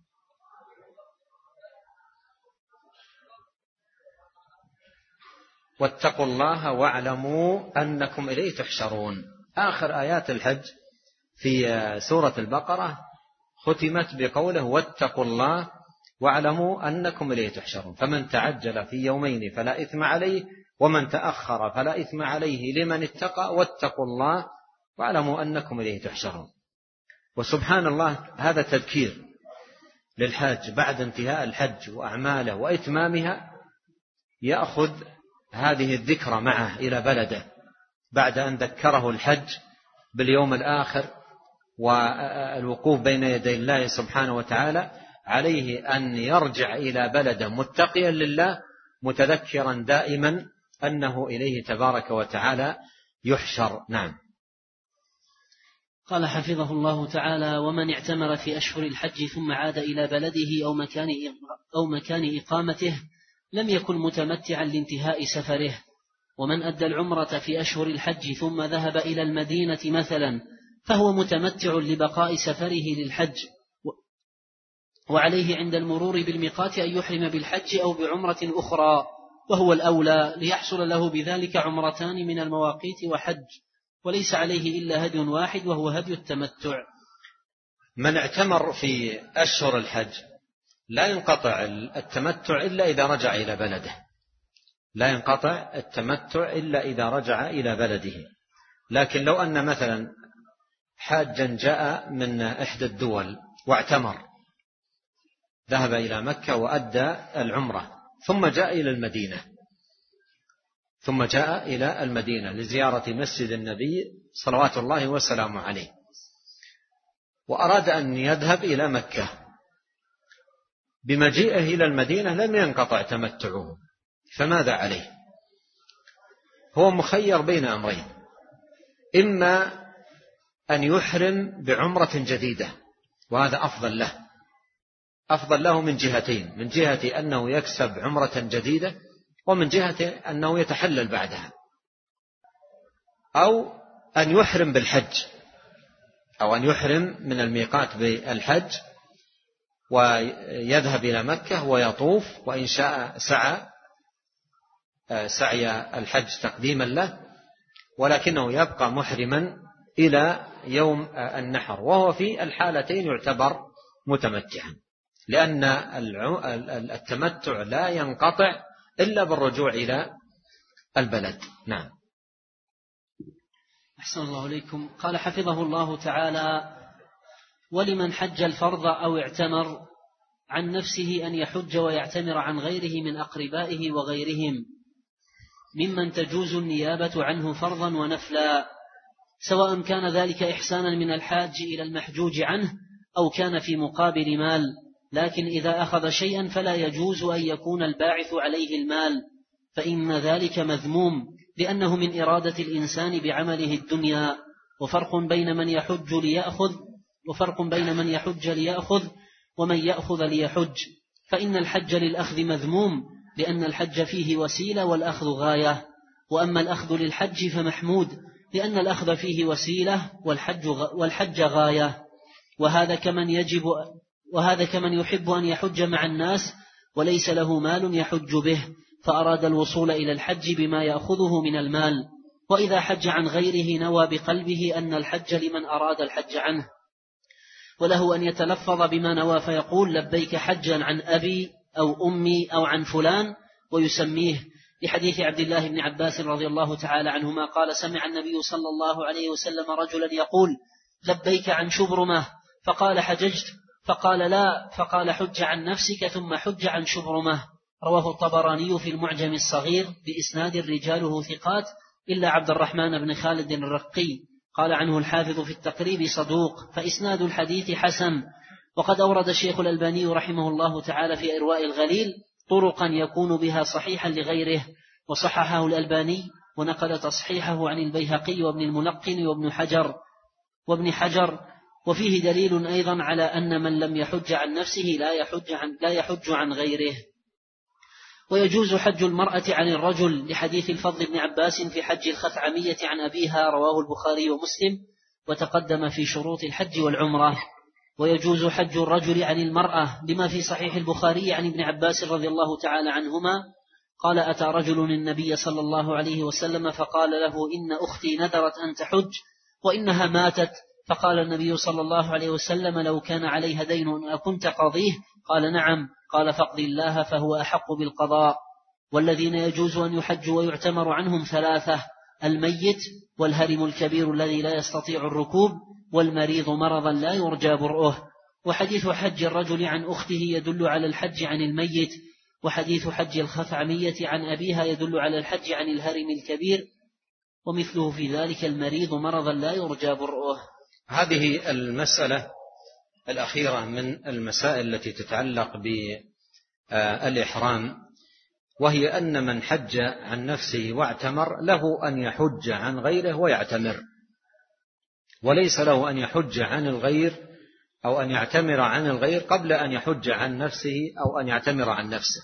واتقوا الله واعلموا أنكم إليه تحشرون. آخر آيات الحج في سورة البقرة ختمت بقوله واتقوا الله واعلموا أنكم إليه تحشرون، فمن تعجل في يومين فلا إثم عليه ومن تأخر فلا إثم عليه لمن اتقى واتقوا الله واعلموا أنكم إليه تحشرون. وسبحان الله، هذا تذكير للحاج بعد انتهاء الحج وأعماله وإتمامها، يأخذ هذه الذكرى معه إلى بلده بعد أن ذكره الحج باليوم الآخر والوقوف بين يدي الله سبحانه وتعالى. عليه أن يرجع إلى بلده متقيا لله متذكرا دائما أنه إليه تبارك وتعالى يحشر. نعم. قال حفظه الله تعالى: ومن اعتمر في أشهر الحج ثم عاد إلى بلده أو مكان إقامته لم يكن متمتعا لانتهاء سفره. ومن أدى العمرة في أشهر الحج ثم ذهب إلى المدينة مثلا فهو متمتع لبقاء سفره للحج، وعليه عند المرور بالميقات أن يحرم بالحج أو بعمرة أخرى، وهو الأولى ليحصل له بذلك عمرتان من المواقيت وحج، وليس عليه إلا هدي واحد وهو هدي التمتع. من اعتمر في أشهر الحج لا ينقطع التمتع إلا إذا رجع إلى بلده، لا ينقطع التمتع إلا إذا رجع إلى بلده. لكن لو أن مثلا حاجا جاء من إحدى الدول واعتمر، ذهب إلى مكة وأدى العمرة ثم جاء إلى المدينة لزيارة مسجد النبي صلوات الله وسلامه عليه، وأراد أن يذهب إلى مكة، بمجيئه إلى المدينة لم ينقطع تمتعه، فماذا عليه؟ هو مخير بين أمرين: إما أن يحرم بعمرة جديدة، وهذا أفضل له من جهتين: من جهة أنه يكسب عمرة جديدة، ومن جهة أنه يتحلل بعدها، أو أن يحرم بالحج، أو أن يحرم من الميقات بالحج ويذهب إلى مكة ويطوف، وإن شاء سعي الحج تقديما له، ولكنه يبقى محرما إلى يوم النحر، وهو في الحالتين يعتبر متمتعا، لأن التمتع لا ينقطع إلا بالرجوع إلى البلد. نعم. أحسن الله إليكم. قال حفظه الله تعالى: ولمن حج الفرض أو اعتمر عن نفسه أن يحج ويعتمر عن غيره من أقربائه وغيرهم ممن تجوز النيابة عنه فرضا ونفلا، سواء كان ذلك إحسانا من الحاج إلى المحجوج عنه أو كان في مقابل مال، لكن إذا أخذ شيئا فلا يجوز أن يكون الباعث عليه المال، فإن ذلك مذموم، لأنه من إرادة الإنسان بعمله الدنيا. وفرق بين من يحج ليأخذ ومن يأخذ ليحج، فإن الحج للأخذ مذموم، لأن الحج فيه وسيلة والأخذ غاية، وأما الأخذ للحج فمحمود، لأن الأخذ فيه وسيلة والحج غاية. وهذا كمن يحب أن يحج مع الناس وليس له مال يحج به، فأراد الوصول إلى الحج بما يأخذه من المال، وإذا حج عن غيره نوى بقلبه أن الحج لمن أراد الحج عنه، وله أن يتلفظ بما نوى فيقول: لبيك حجا عن أبي أو أمي أو عن فلان، ويسميه، لحديث عبد الله بن عباس رضي الله تعالى عنهما قال: سمع النبي صلى الله عليه وسلم رجلا يقول: لبيك عن شبرمة، فقال: حججت؟ فقال: لا، فقال: حج عن نفسك ثم حج عن شبرمة. رواه الطبراني في المعجم الصغير بإسناد رجاله ثقات إلا عبد الرحمن بن خالد الرقي. قال عنه الحافظ في التقريب: صدوق، فإسناد الحديث حسن. وقد أورد الشيخ الألباني رحمه الله تعالى في إرواء الغليل طرقا يكون بها صحيحا لغيره، وصححه الألباني ونقل تصحيحه عن البيهقي وابن الملقن وابن حجر. وفيه دليل أيضا على أن من لم يحج عن نفسه لا يحج عن غيره. ويجوز حج المرأة عن الرجل، لحديث الفضل بن عباس في حج الخثعمية عن أبيها، رواه البخاري ومسلم، وتقدم في شروط الحج والعمرة. ويجوز حج الرجل عن المرأة، لما في صحيح البخاري عن ابن عباس رضي الله تعالى عنهما قال: أتى رجل النبي صلى الله عليه وسلم فقال له: إن أختي نذرت أن تحج وإنها ماتت، فقال النبي صلى الله عليه وسلم: لو كان عليها دين أكنت قاضيه؟ قال: نعم. قال: فاقض الله فهو أحق بالقضاء. والذين يجوز أن يحج ويعتمر عنهم ثلاثة: الميت، والهرم الكبير الذي لا يستطيع الركوب، والمريض مرضا لا يرجى برؤه. وحديث حج الرجل عن أخته يدل على الحج عن الميت، وحديث حج الخثعمية عن أبيها يدل على الحج عن الهرم الكبير، ومثله في ذلك المريض مرضا لا يرجى برؤه. هذه المسألة الأخيرة من المسائل التي تتعلق بالإحرام، وهي أن من حج عن نفسه واعتمر له أن يحج عن غيره ويعتمر، وليس له أن يحج عن الغير أو أن يعتمر عن الغير قبل أن يحج عن نفسه أو أن يعتمر عن نفسه.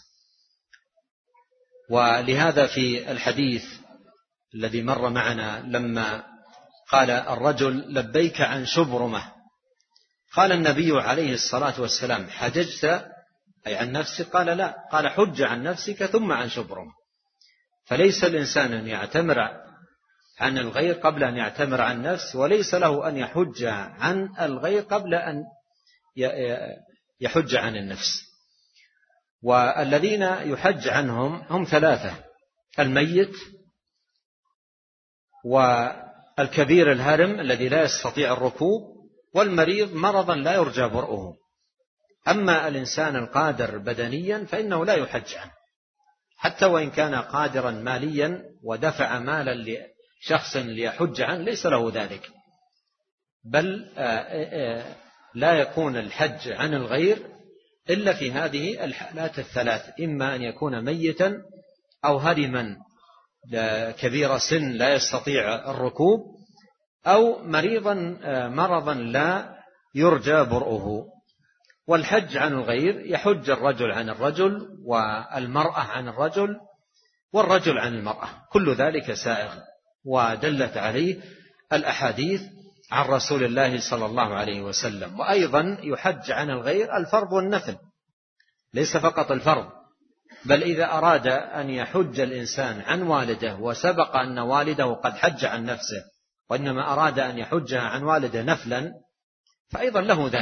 ولهذا في الحديث الذي مر معنا لما قال الرجل: لبيك عن شبرمة، قال النبي عليه الصلاة والسلام: حججت أي عن نفسك؟ قال: لا. قال: حج عن نفسك ثم عن شبرمة. فليس الإنسان أن يعتمر عن الغير قبل أن يعتمر عن نفس، وليس له أن يحج عن الغير قبل أن يحج عن النفس. والذين يحج عنهم هم ثلاثة: الميت، والكبير الهرم الذي لا يستطيع الركوب، والمريض مرضا لا يرجى برؤه. أما الإنسان القادر بدنيا فإنه لا يحج عنه، حتى وإن كان قادرا ماليا ودفع مالا لشخص ليحج عنه ليس له ذلك، بل لا يكون الحج عن الغير إلا في هذه الحالات الثلاث: إما أن يكون ميتا أو هرما كبير سن لا يستطيع الركوب، أو مريضا مرضا لا يرجى برؤه. والحج عن الغير يحج الرجل عن الرجل، والمرأة عن الرجل، والرجل عن المرأة، كل ذلك سائغ، ودلت عليه الأحاديث عن رسول الله صلى الله عليه وسلم. وأيضا يحج عن الغير الفرض والنفل، ليس فقط الفرض، بل إذا أراد أن يحج الإنسان عن والده وسبق أن والده قد حج عن نفسه وإنما أراد أن يحج عن والده نفلا فأيضا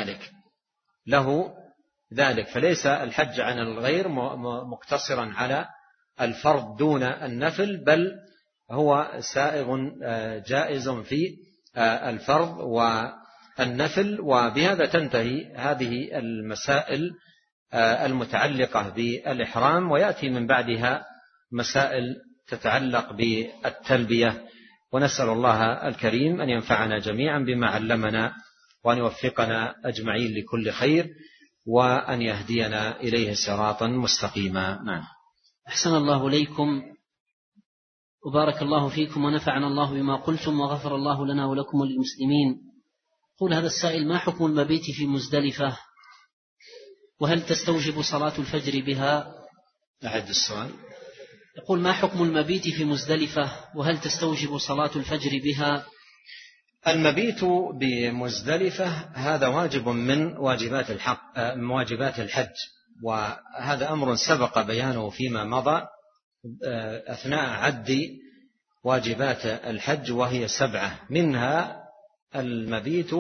له ذلك. فليس الحج عن الغير مقتصرا على الفرض دون النفل، بل هو سائغ جائز في الفرض والنفل. وبهذا تنتهي هذه المسائل المتعلقة بالإحرام، ويأتي من بعدها مسائل تتعلق بالتلبية. ونسأل الله الكريم أن ينفعنا جميعا بما علمنا، وأن يوفقنا أجمعين لكل خير، وأن يهدينا إليه صراطا مستقيما. نعم. أحسن الله إليكم وبارك الله فيكم ونفعنا الله بما قلتم وغفر الله لنا ولكم وللمسلمين. قول هذا السائل: ما حكم المبيت في مزدلفة، وهل تستوجب صلاة الفجر بها؟ أعد السؤال. يقول: ما حكم المبيت في مزدلفة، وهل تستوجب صلاة الفجر بها؟ المبيت بمزدلفة هذا واجب من واجبات الحج، وهذا أمر سبق بيانه فيما مضى أثناء عد واجبات الحج، وهي 7، منها المبيت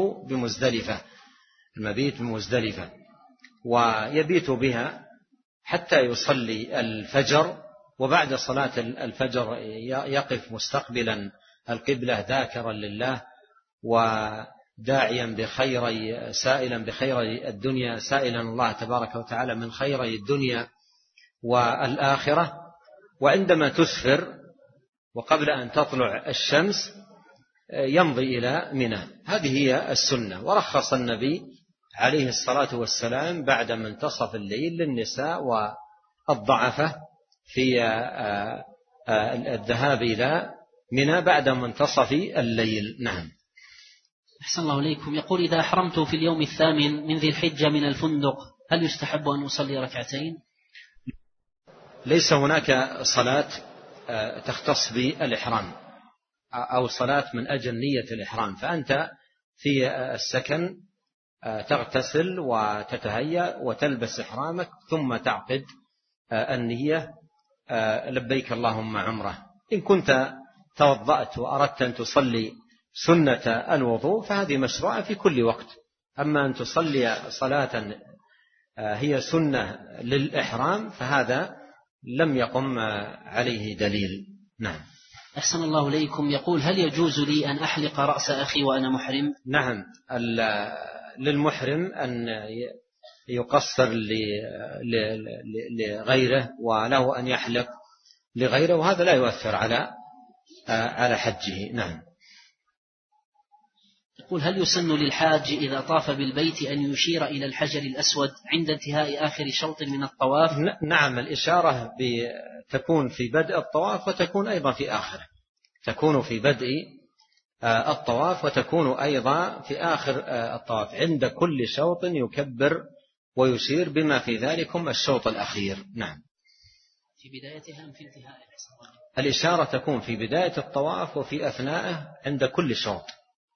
بمزدلفة، ويبيت بها حتى يصلي الفجر، وبعد صلاة الفجر يقف مستقبلا القبلة ذاكرا لله وداعيا سائلا بخير الدنيا، سائلا الله تبارك وتعالى من خيري الدنيا والآخرة. وعندما تسفر وقبل أن تطلع الشمس يمضي إلى منى. هذه هي السنة. ورخص النبي عليه الصلاة والسلام بعد منتصف الليل للنساء والضعفة في الذهاب إلى منى بعد منتصف الليل. نعم. أحسن الله إليكم. يقول: إذا أحرمت في اليوم 8 من ذي الحجة من الفندق هل يستحب أن أصلي ركعتين؟ ليس هناك صلاة تختص بالإحرام أو صلاة من أجل نية الإحرام، فأنت في السكن تغتسل وتتهيأ وتلبس إحرامك ثم تعقد النية لبيك اللهم عمرة. إن كنت توضأت وأردت أن تصلي سنة الوضوء فهذه مشروعة في كل وقت. أما أن تصلي صلاة هي سنة للإحرام فهذا لم يقم عليه دليل. نعم. أحسن الله إليكم. يقول: هل يجوز لي أن أحلق رأس أخي وأنا محرم؟ نعم، للمحرم أن يقصر لغيره، وله أن يحلق لغيره، وهذا لا يؤثر على حجه. نعم. يقول: هل يسن للحاج إذا طاف بالبيت أن يشير إلى الحجر الأسود عند انتهاء آخر شوط من الطواف؟ نعم، الإشارة تكون في بدء الطواف وتكون أيضا في آخره. تكون في بدء الطواف وتكون أيضا في آخر الطواف. عند كل شوط يكبر ويشير، بما في ذلكم الشوط الأخير. نعم. في بدايتها أم في انتهائها؟ الإشارة تكون في بداية الطواف وفي أثنائه عند كل شوط،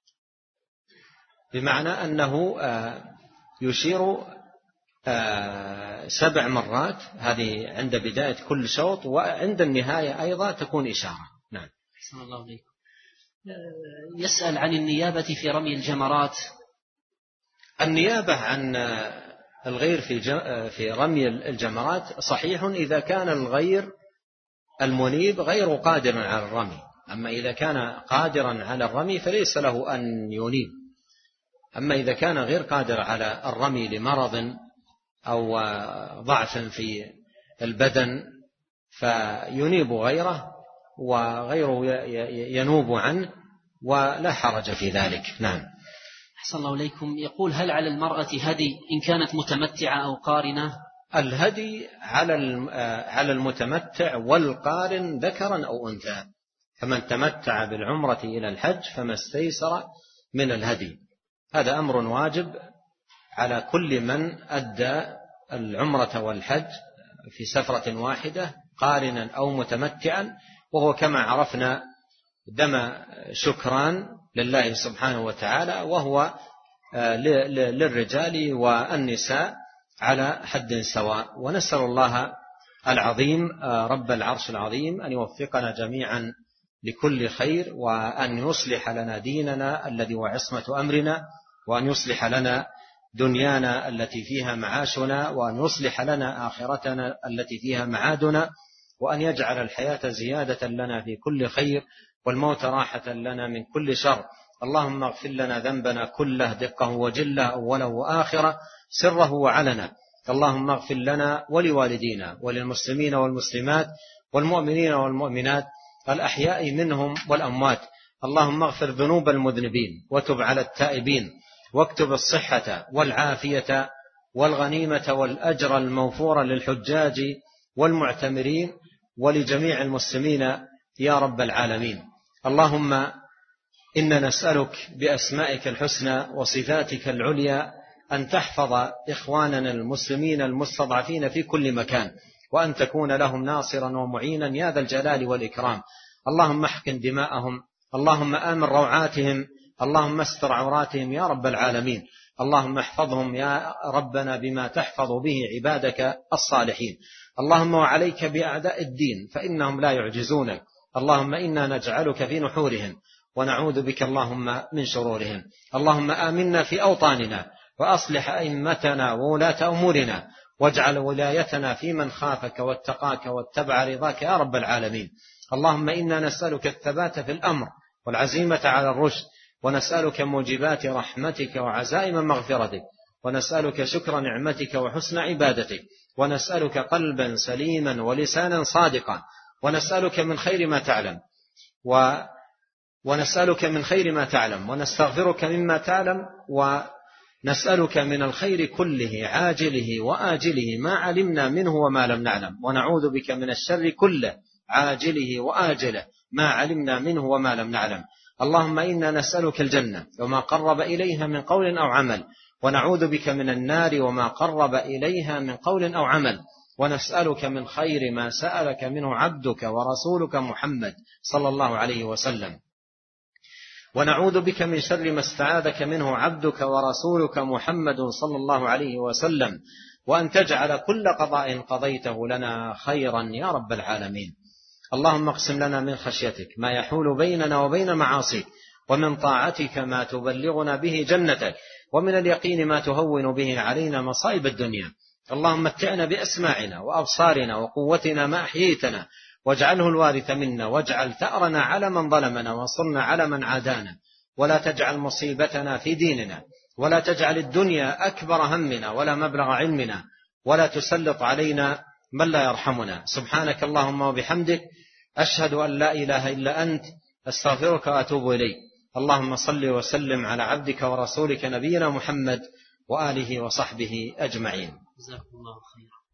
بمعنى أنه يشير 7 مرات، هذه عند بداية كل شوط، وعند النهاية أيضا تكون إشارة. نعم. أحسن الله عليكم. يسأل عن النيابة في رمي الجمرات. النيابة عن الغير في رمي الجمرات صحيح إذا كان الغير المنيب غير قادر على الرمي، أما إذا كان قادرا على الرمي فليس له أن ينيب. أما إذا كان غير قادر على الرمي لمرض أو ضعف في البدن فينيب غيره وغيره ينوب عنه ولا حرج في ذلك. نعم. أحسن الله إليكم. يقول: هل على المرأة هدي إن كانت متمتعة أو قارنة؟ الهدي على المتمتع والقارن ذكرا أو أنثى، فمن تمتع بالعمرة إلى الحج فما استيسر من الهدي. هذا أمر واجب على كل من أدى العمرة والحج في سفرة واحدة قارنا أو متمتعا، وهو كما عرفنا دم شكران لله سبحانه وتعالى، وهو للرجال والنساء على حد سواء. ونسأل الله العظيم رب العرش العظيم أن يوفقنا جميعا لكل خير، وأن يصلح لنا ديننا الذي هو عصمة أمرنا، وأن يصلح لنا دنيانا التي فيها معاشنا، وأن يصلح لنا آخرتنا التي فيها معادنا، وأن يجعل الحياة زيادة لنا في كل خير والموت راحة لنا من كل شر. اللهم اغفر لنا ذنبنا كله دقه وجله أوله وآخره سره وعلنا. اللهم اغفر لنا ولوالدينا وللمسلمين والمسلمات والمؤمنين والمؤمنات الأحياء منهم والأموات. اللهم اغفر ذنوب المذنبين وتب على التائبين، واكتب الصحة والعافية والغنيمة والأجر الموفور للحجاج والمعتمرين ولجميع المسلمين يا رب العالمين. اللهم إنا نسألك بأسمائك الحسنى وصفاتك العليا أن تحفظ إخواننا المسلمين المستضعفين في كل مكان، وأن تكون لهم ناصرا ومعينا يا ذا الجلال والإكرام. اللهم احقن دماءهم، اللهم آمن روعاتهم، اللهم استر عوراتهم يا رب العالمين. اللهم احفظهم يا ربنا بما تحفظ به عبادك الصالحين. اللهم وعليك بأعداء الدين فإنهم لا يعجزونك. اللهم إنا نجعلك في نحورهم ونعوذ بك اللهم من شرورهم. اللهم آمنا في أوطاننا، وأصلح أئمتنا وولاة أمورنا، واجعل ولايتنا في من خافك واتقاك واتبع رضاك يا رب العالمين. اللهم إنا نسألك الثبات في الأمر والعزيمة على الرشد، ونسألك موجبات رحمتك وعزائم مغفرتك، ونسألك شكر نعمتك وحسن عبادتك، ونسألك قلبا سليما ولسانا صادقا، ونسألك من خير ما تعلم ونسألك من خير ما تعلم، ونستغفرك مما تعلم، ونسألك من الخير كله عاجله وآجله ما علمنا منه وما لم نعلم، ونعوذ بك من الشر كله عاجله وآجله ما علمنا منه وما لم نعلم. اللهم إنا نسألك الجنة وما قرب إليها من قول أو عمل، ونعوذ بك من النار وما قرب إليها من قول أو عمل، ونسألك من خير ما سألك منه عبدك ورسولك محمد صلى الله عليه وسلم، ونعوذ بك من شر ما استعاذك منه عبدك ورسولك محمد صلى الله عليه وسلم، وأن تجعل كل قضاء قضيته لنا خيرا يا رب العالمين. اللهم اقسم لنا من خشيتك ما يحول بيننا وبين معاصيك، ومن طاعتك ما تبلغنا به جنتك، ومن اليقين ما تهون به علينا مصائب الدنيا. اللهم متعنا بأسماعنا وأبصارنا وقوتنا ما أحييتنا، واجعله الوارث منا، واجعل ثأرنا على من ظلمنا، وانصرنا على من عادانا، ولا تجعل مصيبتنا في ديننا، ولا تجعل الدنيا أكبر همنا ولا مبلغ علمنا، ولا تسلط علينا من لا يرحمنا. سبحانك اللهم وبحمدك، أشهد أن لا إله إلا أنت، أستغفرك وأتوب إليك. اللهم صل وسلم على عبدك ورسولك نبينا محمد وآله وصحبه أجمعين. جزاكم الله خيرا.